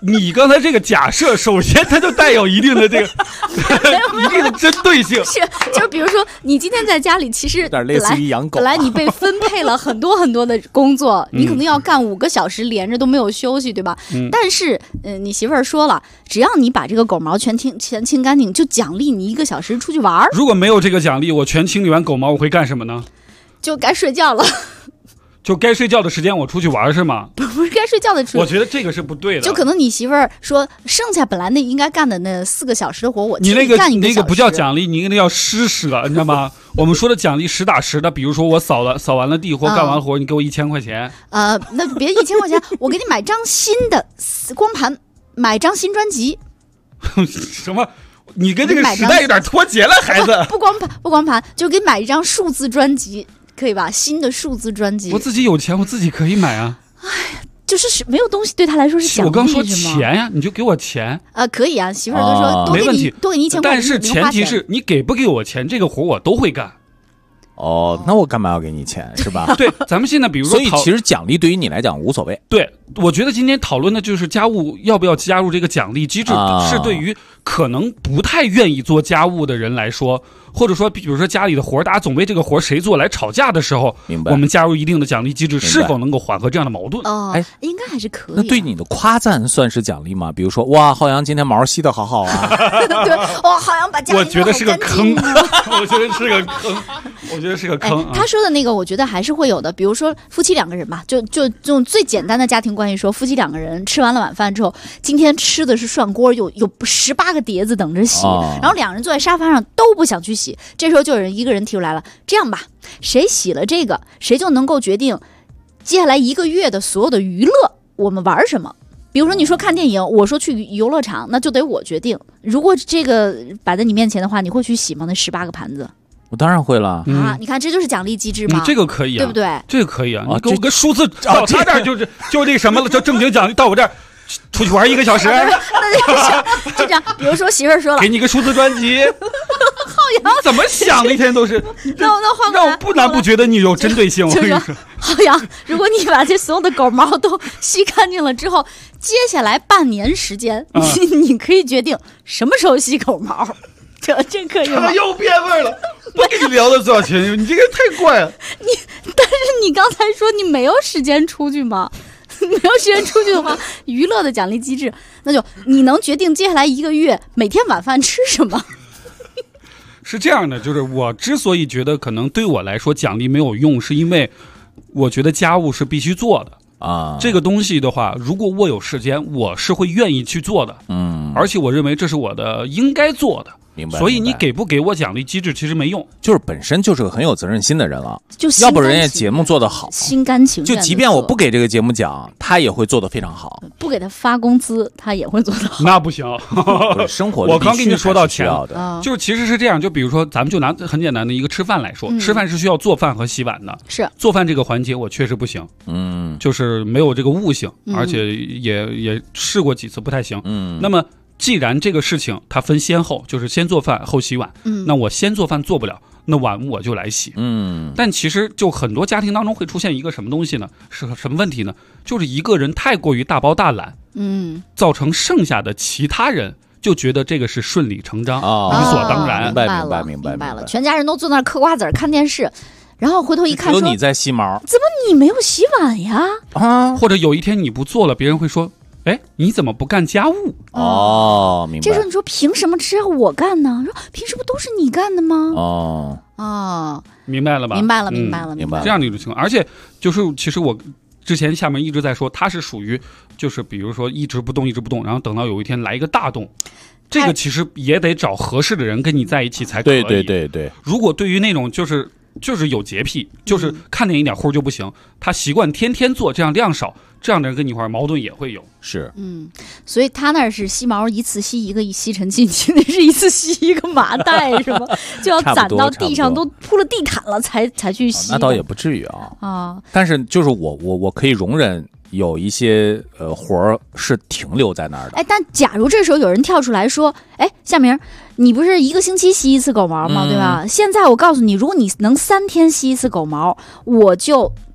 你刚才这个假设，首先它就带有一定的这个一定的针对性。 是，就是比如说，你今天在家里，其实有点类似于养狗。 本来你被分配了很多很多的工作，你可能要干5个小时连着都没有休息，对吧？但是，你媳妇儿说了，只要你把这个狗毛全清干净，就奖励你1个小时出去玩。 如果没有这个奖励，我全清理完狗毛，我会干什么呢？ 就该睡觉了。 就该睡觉的时间我出去玩是吗？ 不是该睡觉的时候， 我觉得这个是不对的。 就可能你媳妇儿说，剩下本来那应该干的那4个小时的活，我你那个干1个小时。 那个不叫奖励，你那叫施了，你知道吗？我们说的奖励实打实的，比如说我扫完了地或干完活，你给我1000块钱。 那别1000块钱，我给你买张新的光盘，买张新专辑。 什么？你跟这个时代有点脱节了，孩子。 不光盘，就给买一张数字专辑。可以吧？新的数字专辑， 我自己有钱，我自己可以买啊。 哎呀，就是没有东西对他来说是奖励。 我刚说钱呀，你就给我钱可以啊。媳妇儿都说多给你， 没问题， 多给你1000块钱。 但是前提是你给不给我钱，这个活我都会干。 那我干嘛要给你钱是吧？ 对，咱们现在比如说， 所以其实奖励对于你来讲无所谓。 对，我觉得今天讨论的就是家务要不要加入这个奖励机制，是对于可能不太愿意做家务的人来说，或者说比如说家里的活大家总为这个活谁做来吵架的时候，我们加入一定的奖励机制，是否能够缓和这样的矛盾？ 应该还是可以。 那对你的夸赞算是奖励吗？比如说，哇，浩洋今天毛吸得好好啊！ 对，哇，浩洋把家里我觉得是个坑，我觉得是个坑，我觉得是个坑。 他说的那个，我觉得还是会有的。比如说夫妻2个人吧，就用最简单的家庭关系说，夫妻2个人吃完了晚饭之后，今天吃的是涮锅，有18个碟子等着洗，然后2人坐在沙发上都不想去洗，这时候就有一个人提出来了，这样吧，谁洗了这个，谁就能够决定接下来1个月的所有的娱乐，我们玩什么。比如说你说看电影，我说去游乐场，那就得我决定。如果这个摆在你面前的话，你会去洗吗？那18个盘子。 我当然会了你看这就是奖励机制嘛， 这个可以啊， 对不对？ 这个可以啊，你给我个数字，到他这儿就那个什么了，就正经奖励，到我这儿出去玩1个小时。 那就这样，比如说媳妇儿说了， 给你个数字专辑。 浩洋怎么想的一天都是， 那换让我不难不觉得你有针对性。我跟你说， 浩洋，如果你把这所有的狗毛都吸干净了之后，接下来半年时间，你可以决定什么时候吸狗毛。这可以吗？ 又变味了，不跟你聊了多少钱？你这个太怪了。 但是你刚才说你没有时间出去吗？没有时间出去的话，娱乐的奖励机制，那就你能决定接下来1个月每天晚饭吃什么。 是这样的，就是我之所以觉得可能对我来说奖励没有用，是因为我觉得家务是必须做的啊。这个东西的话，如果我有时间，我是会愿意去做的。而且我认为这是我的应该做的。 明白。 所以你给不给我奖励机制其实没用， 就是本身就是个很有责任心的人了， 就要不人家节目做得好， 心甘情愿。 就即便我不给这个节目奖，他也会做得非常好。 不给他发工资，他也会做得好。 那不行， 生活我刚跟你说到钱的， 就是其实是这样，就比如说咱们就拿很简单的一个吃饭来说，吃饭是需要做饭和洗碗的， 是做饭这个环节我确实不行，就是没有这个悟性，而且也试过几次不太行，那么。既然这个事情它分先后，就是先做饭后洗碗，那我先做饭做不了，那碗我就来洗，但其实就很多家庭当中会出现一个什么东西呢？是什么问题呢？就是一个人太过于大包大揽，造成剩下的其他人就觉得这个是顺理成章，理所当然。 明白了， 全家人都坐那儿嗑瓜子看电视。然后回头一看， 说你在吸毛， 怎么你没有洗碗呀？ 或者有一天你不做了，别人会说。哎，你怎么不干家务？ 明白。 这时候你说凭什么只要我干呢？说凭什么都是你干的吗？ 明白了吧？ 明白了。 这样的一种情况，而且就是其实我之前下面一直在说，它是属于就是比如说一直不动，然后等到有一天来一个大动。这个其实也得找合适的人跟你在一起才可以。 对。 如果对于那种就是有洁癖，就是看见一点活就不行，他习惯天天做，这样量少，这样的人跟你一块矛盾也会有。 是， 所以他那是吸毛一次吸1个吸尘器，你那是一次吸1个麻袋是吗？就要攒到地上都铺了地毯了才去吸。 那倒也不至于啊。但是就是我可以容忍。有一些活儿是停留在那儿的。 但假如这时候有人跳出来说，夏明，你不是1个星期吸1次狗毛吗？对吧？现在我告诉你，如果你能3天吸1次狗毛，我就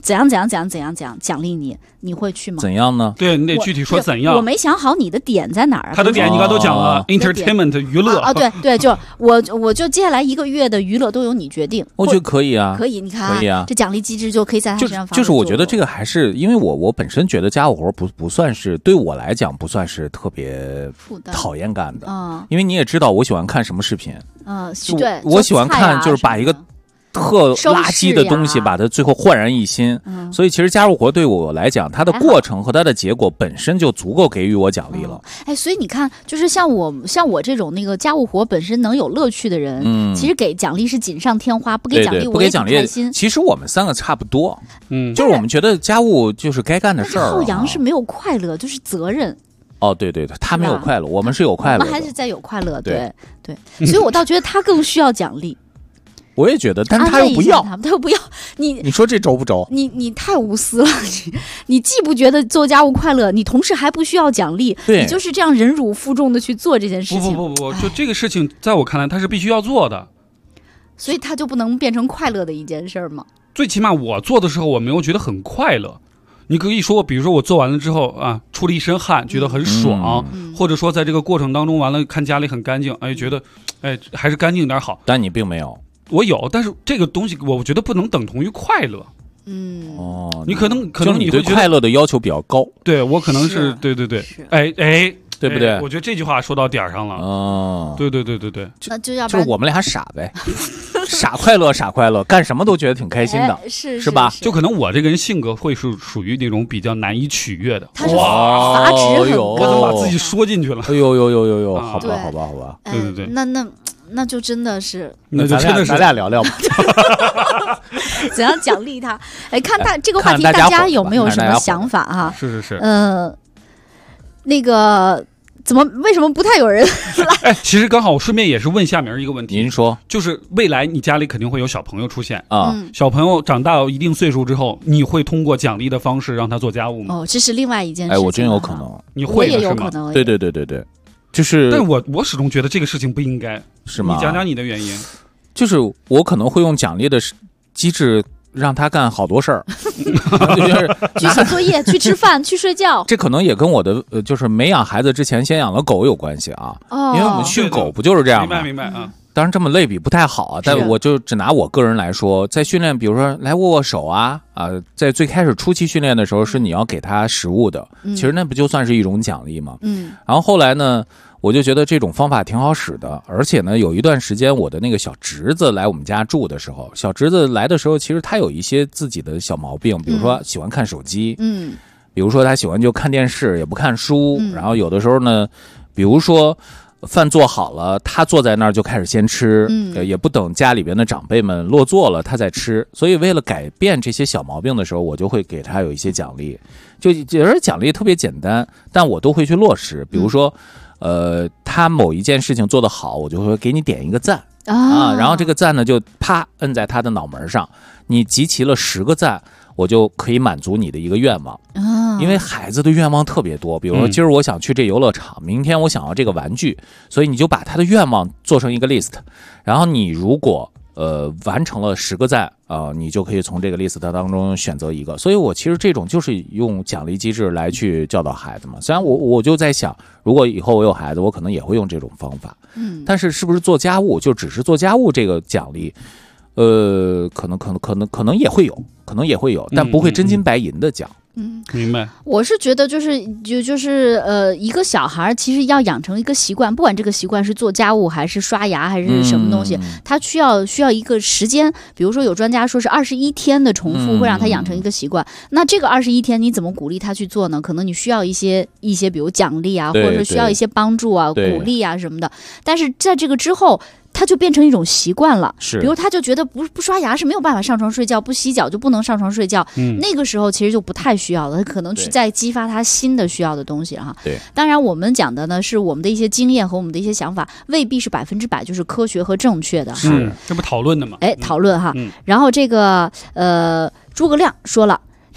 怎样奖励你，你会去吗？ 怎样呢？ 对，你得具体说怎样。 我没想好你的点在哪儿啊？ 他的点你刚才都讲了 ，entertainment 娱乐啊，对，就我就接下来1个月的娱乐都由你决定。 我觉得可以啊， 可以，你看， 可以啊， 这奖励机制就可以在他身上发挥作用。 就是我觉得这个还是因为我本身觉得家务活不算是对我来讲不算是特别讨厌干的，因为你也知道我喜欢看什么视频， 对， 我喜欢看就是把一个特垃圾的东西把它最后焕然一新，所以其实家务活对我来讲，它的过程和它的结果本身就足够给予我奖励了。 所以你看，就是像我这种那个家务活本身能有乐趣的人，其实给奖励是锦上添花，不给奖励我也挺开心。 其实我们3个差不多，就是我们觉得家务就是该干的事儿。 浩洋是没有快乐，就是责任。 哦，对，他没有快乐，我们是有快乐的， 我们还是在有快乐，对，所以我倒觉得他更需要奖励。 我也觉得，但是他又不要， 他又不要你说这轴不轴？ 你太无私了，你既不觉得做家务快乐，你同时还不需要奖励，你就是这样忍辱负重的去做这件事情。 不，就这个事情，在我看来，它是必须要做的， 所以它就不能变成快乐的一件事吗？ 最起码我做的时候，我没有觉得很快乐。你可以说，比如说我做完了之后啊，出了一身汗，觉得很爽，或者说在这个过程当中完了，看家里很干净，觉得还是干净点好。 但你并没有。 我有，但是这个东西我觉得不能等同于快乐。你可能你对快乐的要求比较高。 对，我可能是对， 对不对？ 我觉得这句话说到点儿上了。对， 那就要就是我们俩傻呗，傻快乐，干什么都觉得挺开心的， 是吧？ 就可能我这个人性格会是属于那种比较难以取悦的。 他是阀值很高， 我怎么把自己说进去了？ 哎呦，好吧。 对，那就真的是， 那就真的是咱俩聊聊吧。 怎样奖励他？看他这个话题，大家有没有什么想法哈？ 是。 那个为什么不太有人来？ 其实刚好我顺便也是问下面一个问题。 您说， 就是未来你家里肯定会有小朋友出现啊， 小朋友长大到一定岁数之后，你会通过奖励的方式让他做家务吗？ 这是另外一件事情。 我真有可能， 你会也有可能。 对。就是， 但我始终觉得这个事情不应该， 是吗？ 你讲讲你的原因。 就是我可能会用奖励的机制让他干好多事儿， 去写作业、去吃饭、去睡觉。 这可能也跟我的就是没养孩子之前先养了狗有关系啊。因为我们训狗不就是这样吗？ 明白啊。 当然这么类比不太好啊，但我就只拿我个人来说，在训练，比如说来握握手啊，在最开始初期训练的时候是你要给他食物的，其实那不就算是一种奖励吗？然后后来呢，我就觉得这种方法挺好使的，而且呢，有一段时间我的那个小侄子来我们家住的时候，小侄子来的时候，其实他有一些自己的小毛病，比如说喜欢看手机，比如说他喜欢就看电视也不看书，然后有的时候呢，比如说饭做好了，他坐在那儿就开始先吃，也不等家里边的长辈们落座了他再吃。所以为了改变这些小毛病的时候，我就会给他有一些奖励，就有时奖励特别简单，但我都会去落实。比如说他某一件事情做得好，我就会给你点一个赞啊，然后这个赞呢就啪摁在他的脑门上，你集齐了10个赞，我就可以满足你的一个愿望。因为孩子的愿望特别多，比如说今儿我想去这游乐场，明天我想要这个玩具，所以你就把他的愿望做成一个 list， 然后你如果完成了10个赞你就可以从这个 list 当中选择一个。所以我其实这种就是用奖励机制来去教导孩子嘛。虽然我就在想，如果以后我有孩子，我可能也会用这种方法。但是是不是做家务就只是做家务这个奖励？可能也会有，但不会真金白银的奖。 明白。 我是觉得就是一个小孩其实要养成一个习惯，不管这个习惯是做家务还是刷牙还是什么东西，他需要一个时间。比如说有专家说是21天的重复会让他养成一个习惯。那这个21天你怎么鼓励他去做呢？可能你需要一些比如奖励啊，或者是需要一些帮助啊、鼓励啊什么的。但是在这个之后，他就变成一种习惯了。比如他就觉得不刷牙是没有办法上床睡觉，不洗脚就不能上床睡觉。那个时候其实就不太需要了，他可能去再激发他新的需要的东西哈。当然我们讲的呢是我们的一些经验和我们的一些想法，未必是100%就是科学和正确的。 这不讨论的吗？ 讨论哈。然后这个诸葛亮说了，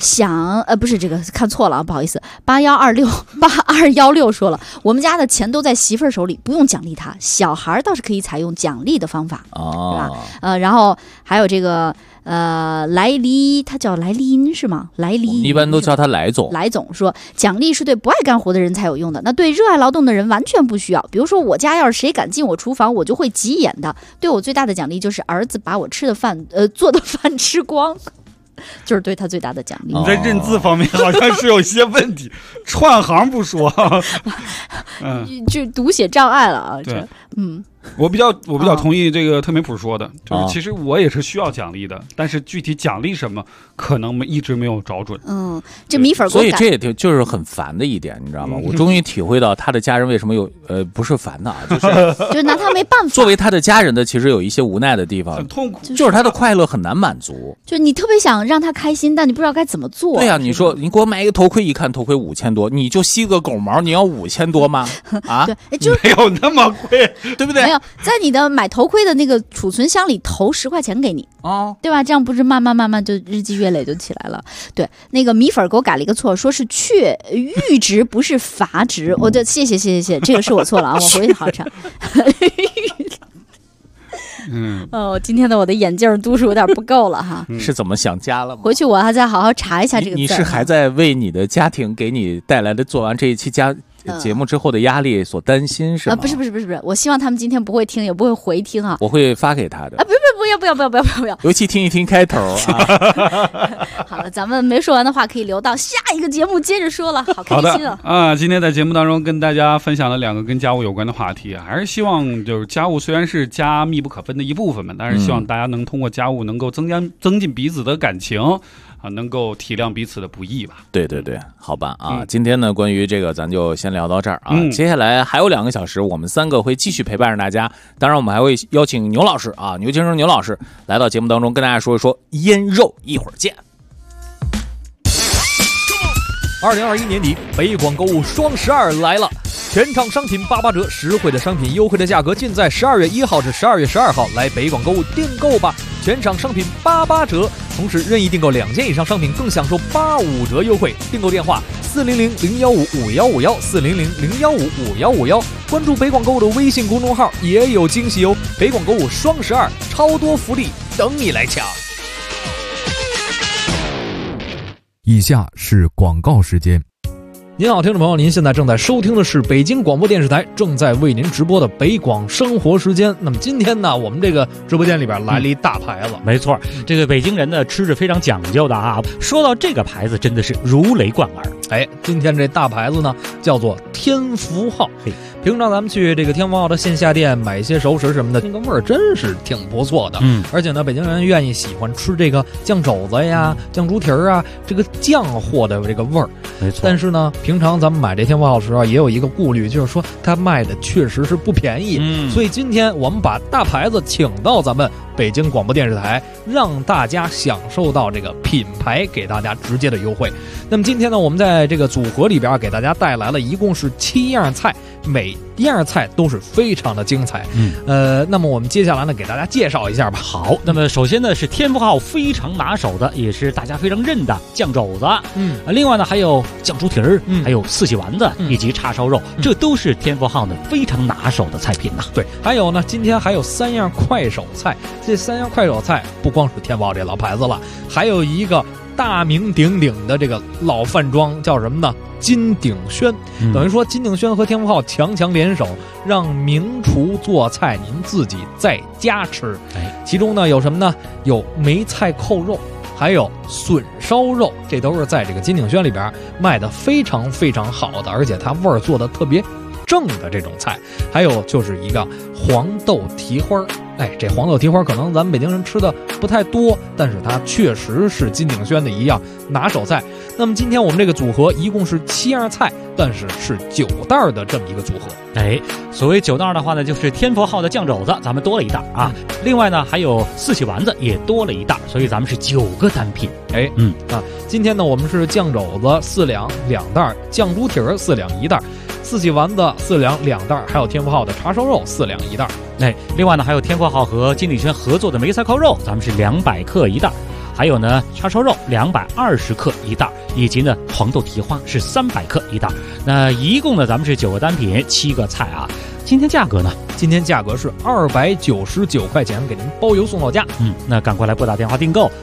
不是这个看错了啊，不好意思，8216说了，我们家的钱都在媳妇儿手里，不用奖励他，小孩倒是可以采用奖励的方法，是吧？然后还有这个莱黎，他叫莱茵是吗？莱黎一般都叫他莱总。 莱总说，奖励是对不爱干活的人才有用的，那对热爱劳动的人完全不需要。比如说我家要是谁敢进我厨房，我就会急眼的。对我最大的奖励就是儿子把我做的饭吃光。就是对他最大的奖励。 你在认字方面好像是有些问题，串行不说， 就读写障碍了啊。 对，我比较同意这个特梅普说的，就是其实我也是需要奖励的，但是具体奖励什么，可能一直没有找准。 这米粉， 所以这也就是很烦的一点，你知道吗？我终于体会到他的家人为什么有不是烦的啊， 就是拿他没办法。 作为他的家人的，其实有一些无奈的地方， 很痛苦， 就是他的快乐很难满足。 就你特别想让他开心，但你不知道该怎么做。 对呀，你说你给我买一个头盔，一看头盔5000多，你就吸个狗毛，你要5000多吗？啊， 对，就没有那么贵， 对不对？ 没有，在你的买头盔的那个储存箱里投10块钱给你，对吧？这样不是慢慢就日积月累就起来了。对，那个米粉给我改了一个错，说是阈值不是阀值，我就谢谢，这个是我错了啊，我回去好查。今天的我的眼镜度数有点不够了哈。 是怎么想家了吗？ 回去我还再好好查一下这个字。 你是还在为你的家庭给你带来的做完这一期节目之后的压力所担心是吗？ 不是，我希望他们今天不会听，也不会回听啊。 我会发给他的。 不要， 尤其听一听开头啊。 好了，咱们没说完的话可以留到下一个节目接着说了，好开心啊！今天在节目当中跟大家分享了2个跟家务有关的话题，还是希望就是家务虽然是家密不可分的一部分嘛，但是希望大家能通过家务能够增进彼此的感情。能够体谅彼此的不易吧。 对，好吧啊，今天呢，关于这个咱就先聊到这儿啊。接下来还有2个小时，我们3个会继续陪伴着大家。当然，我们还会邀请牛老师啊，牛先生牛老师来到节目当中，跟大家说一说腌肉。一会儿见。 2021年底，北广购物双12来了。全场商品88折，实惠的商品，优惠的价格，尽在12月1号至12月12号来北广购物订购吧！全场商品88折，同时任意订购2件以上商品更享受85折优惠。订购电话400-015-5151，400-015-5151，关注北广购物的微信公众号也有惊喜哦！北广购物双12，超多福利等你来抢。 以下是广告时间。 您好，听众朋友，您现在正在收听的是北京广播电视台正在为您直播的北广生活时间。那么今天呢，我们这个直播间里边来了一大牌子。 没错，这个北京人呢吃是非常讲究的啊。说到这个牌子，真的是如雷贯耳。 今天这大牌子呢叫做天福号。平常咱们去这个天福号的线下店买一些熟食什么的，那个味儿真是挺不错的。而且呢，北京人愿意喜欢吃这个酱肘子呀、酱猪蹄儿啊，这个酱货的这个味儿。 没错。 但是呢，平常咱们买这天福号的时候也有一个顾虑，就是说它卖的确实是不便宜。所以今天我们把大牌子请到咱们北京广播电视台，让大家享受到这个品牌给大家直接的优惠。那么今天呢，我们在这个组合里边给大家带来了一共是7样菜，每一样菜都是非常的精彩。那么我们接下来呢，给大家介绍一下吧。 好，那么首先呢是天福号非常拿手的，也是大家非常认的酱肘子。另外呢还有酱猪蹄儿，还有四喜丸子，以及叉烧肉，这都是天福号呢非常拿手的菜品呐。 对，还有呢，今天还有3样快手菜，这3样快手菜不光是天福号这老牌子了，还有一个大名鼎鼎的这个老饭庄叫什么呢？金鼎轩。等于说金鼎轩和天福号强联手，让名厨做菜您自己在家吃。其中呢有什么呢？有梅菜扣肉，还有笋烧肉，这都是在这个金鼎轩里边卖的非常非常好的，而且它味儿做的特别正的这种菜。还有就是一个黄豆蹄花。这黄豆蹄花可能咱们北京人吃的不太多，但是它确实是金鼎轩的一样拿手菜。那么今天我们这个组合一共是7样菜，但是是9袋的这么一个组合。 所谓9袋的话呢，就是天福号的酱肘子咱们多了1袋啊，另外呢还有四喜丸子也多了1袋，所以咱们是9个单品。 今天呢我们是酱肘子4两2袋，酱猪蹄儿4两1袋，四喜丸子4两2袋，还有天福号的叉烧肉4两1袋。 另外呢还有天福号和金鼎轩合作的梅菜扣肉，咱们是200克1袋。 还有呢叉烧肉220克一袋，以及呢黄豆蹄花是300克一袋。那一共呢咱们是9个单品7个菜啊。今天价格呢？ 今天价格是299块钱，给您包邮送到家。 那赶快来拨打电话订购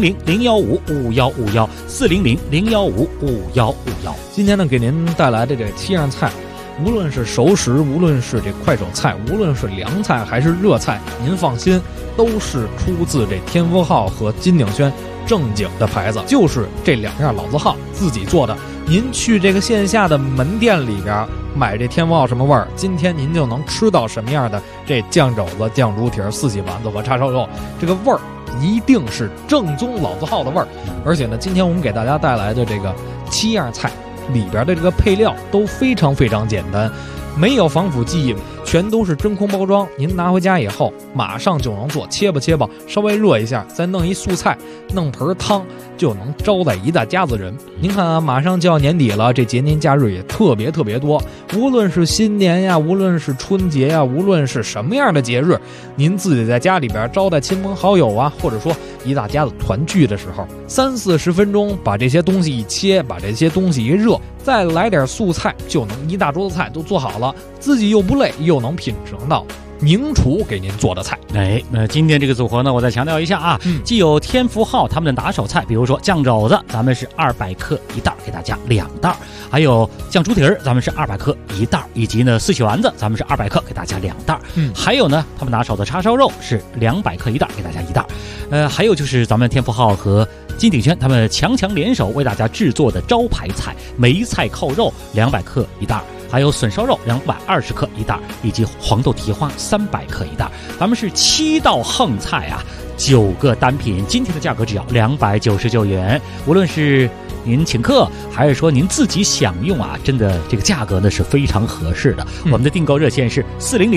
400-015-5151，400-015-5151。 今天呢，给您带来的这7样菜，无论是熟食，无论是这快手菜，无论是凉菜还是热菜，您放心，都是出自这天福号和金鼎轩正经的牌子，就是这2样老字号自己做的。您去这个线下的门店里边买这天福号什么味儿，今天您就能吃到什么样的这酱肘子、酱猪蹄、四喜丸子和叉烧肉，这个味儿一定是正宗老字号的味儿。而且呢，今天我们给大家带来的这个7样菜里边的这个配料都非常非常简单，没有防腐剂，全都是真空包装。您拿回家以后马上就能做，切吧，稍微热一下，再弄一素菜，弄盆汤，就能招待一大家子人。您看啊，马上就要年底了，这节年假日也特别多，无论是新年呀，无论是春节呀，无论是什么样的节日，您自己在家里边招待亲朋好友啊，或者说一大家子团聚的时候，30-40分钟把这些东西一切，把这些东西一热，再来点素菜，就能一大桌子菜都做好了，自己又不累，又能品尝到名厨给您做的菜。 那今天这个组合呢，我再强调一下啊，既有天福号他们的拿手菜，比如说酱肘子，咱们是200克一袋，给大家2袋；还有酱猪蹄儿，咱们是200克一袋，以及呢四喜丸子，咱们是200克，给大家2袋。还有呢，他们拿手的叉烧肉是200克一袋，给大家1袋。还有就是咱们天福号和金鼎轩他们强联手为大家制作的招牌菜梅菜扣肉200克一袋。还有笋烧肉220克一袋，以及黄豆蹄花300克一袋。咱们是7道横菜啊，9个单品，今天的价格只要299元。无论是您请客，还是说您自己享用啊，真的这个价格呢是非常合适的。我们的订购热线是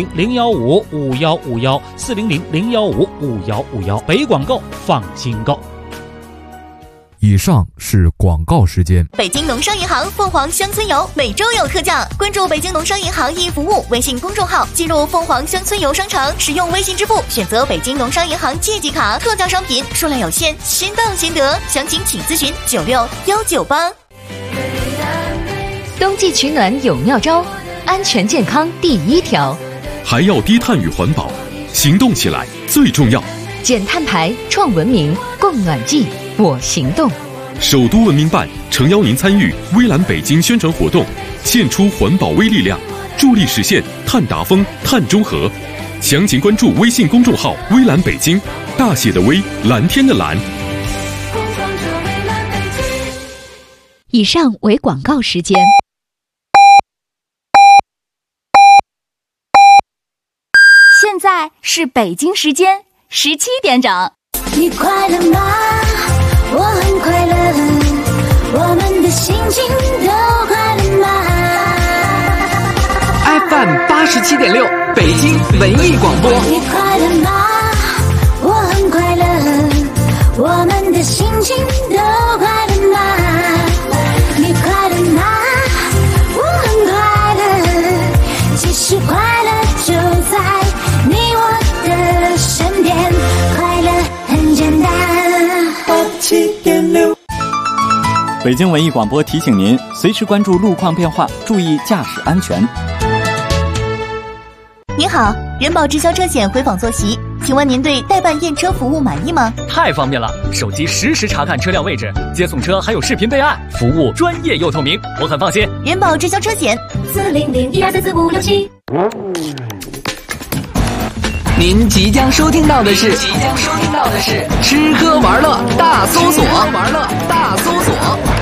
400-015-5151，400-015-5151，北广购放心购。 以上是广告时间。 北京农商银行凤凰乡村游每周有特价，关注北京农商银行易服务微信公众号，进入凤凰乡村游商城，使用微信支付，选择北京农商银行借记卡，特价商品数量有限，先到先得，详情请咨询96-198。 冬季取暖有妙招，安全健康第一条， 还要低碳与环保，行动起来最重要。 减碳排，创文明，供暖季，我行动。 首都文明办诚邀您参与微蓝北京宣传活动，献出环保微力量，助力实现碳达峰、碳中和。详情关注微信公众号微蓝北京，大写的微，蓝天的蓝。 以上为广告时间。现在是北京时间17点整。 你快乐吗？我很快乐，我们的心情都快乐吗 ？FM 87.6，北京文艺广播。 你快乐吗？我很快乐，我们的心情都快乐吗？你快乐吗？我很快乐，其实快乐就在你我的身边，快乐很简单。87.6。 北京文艺广播提醒您，随时关注路况变化，注意驾驶安全。 您好，人保直销车险回访坐席，请问您对代办验车服务满意吗？ 太方便了，手机实时查看车辆位置，接送车还有视频备案，服务专业又透明，我很放心。 人保直销车险，400-1234567。 您即将收听到的是吃喝玩乐大搜索。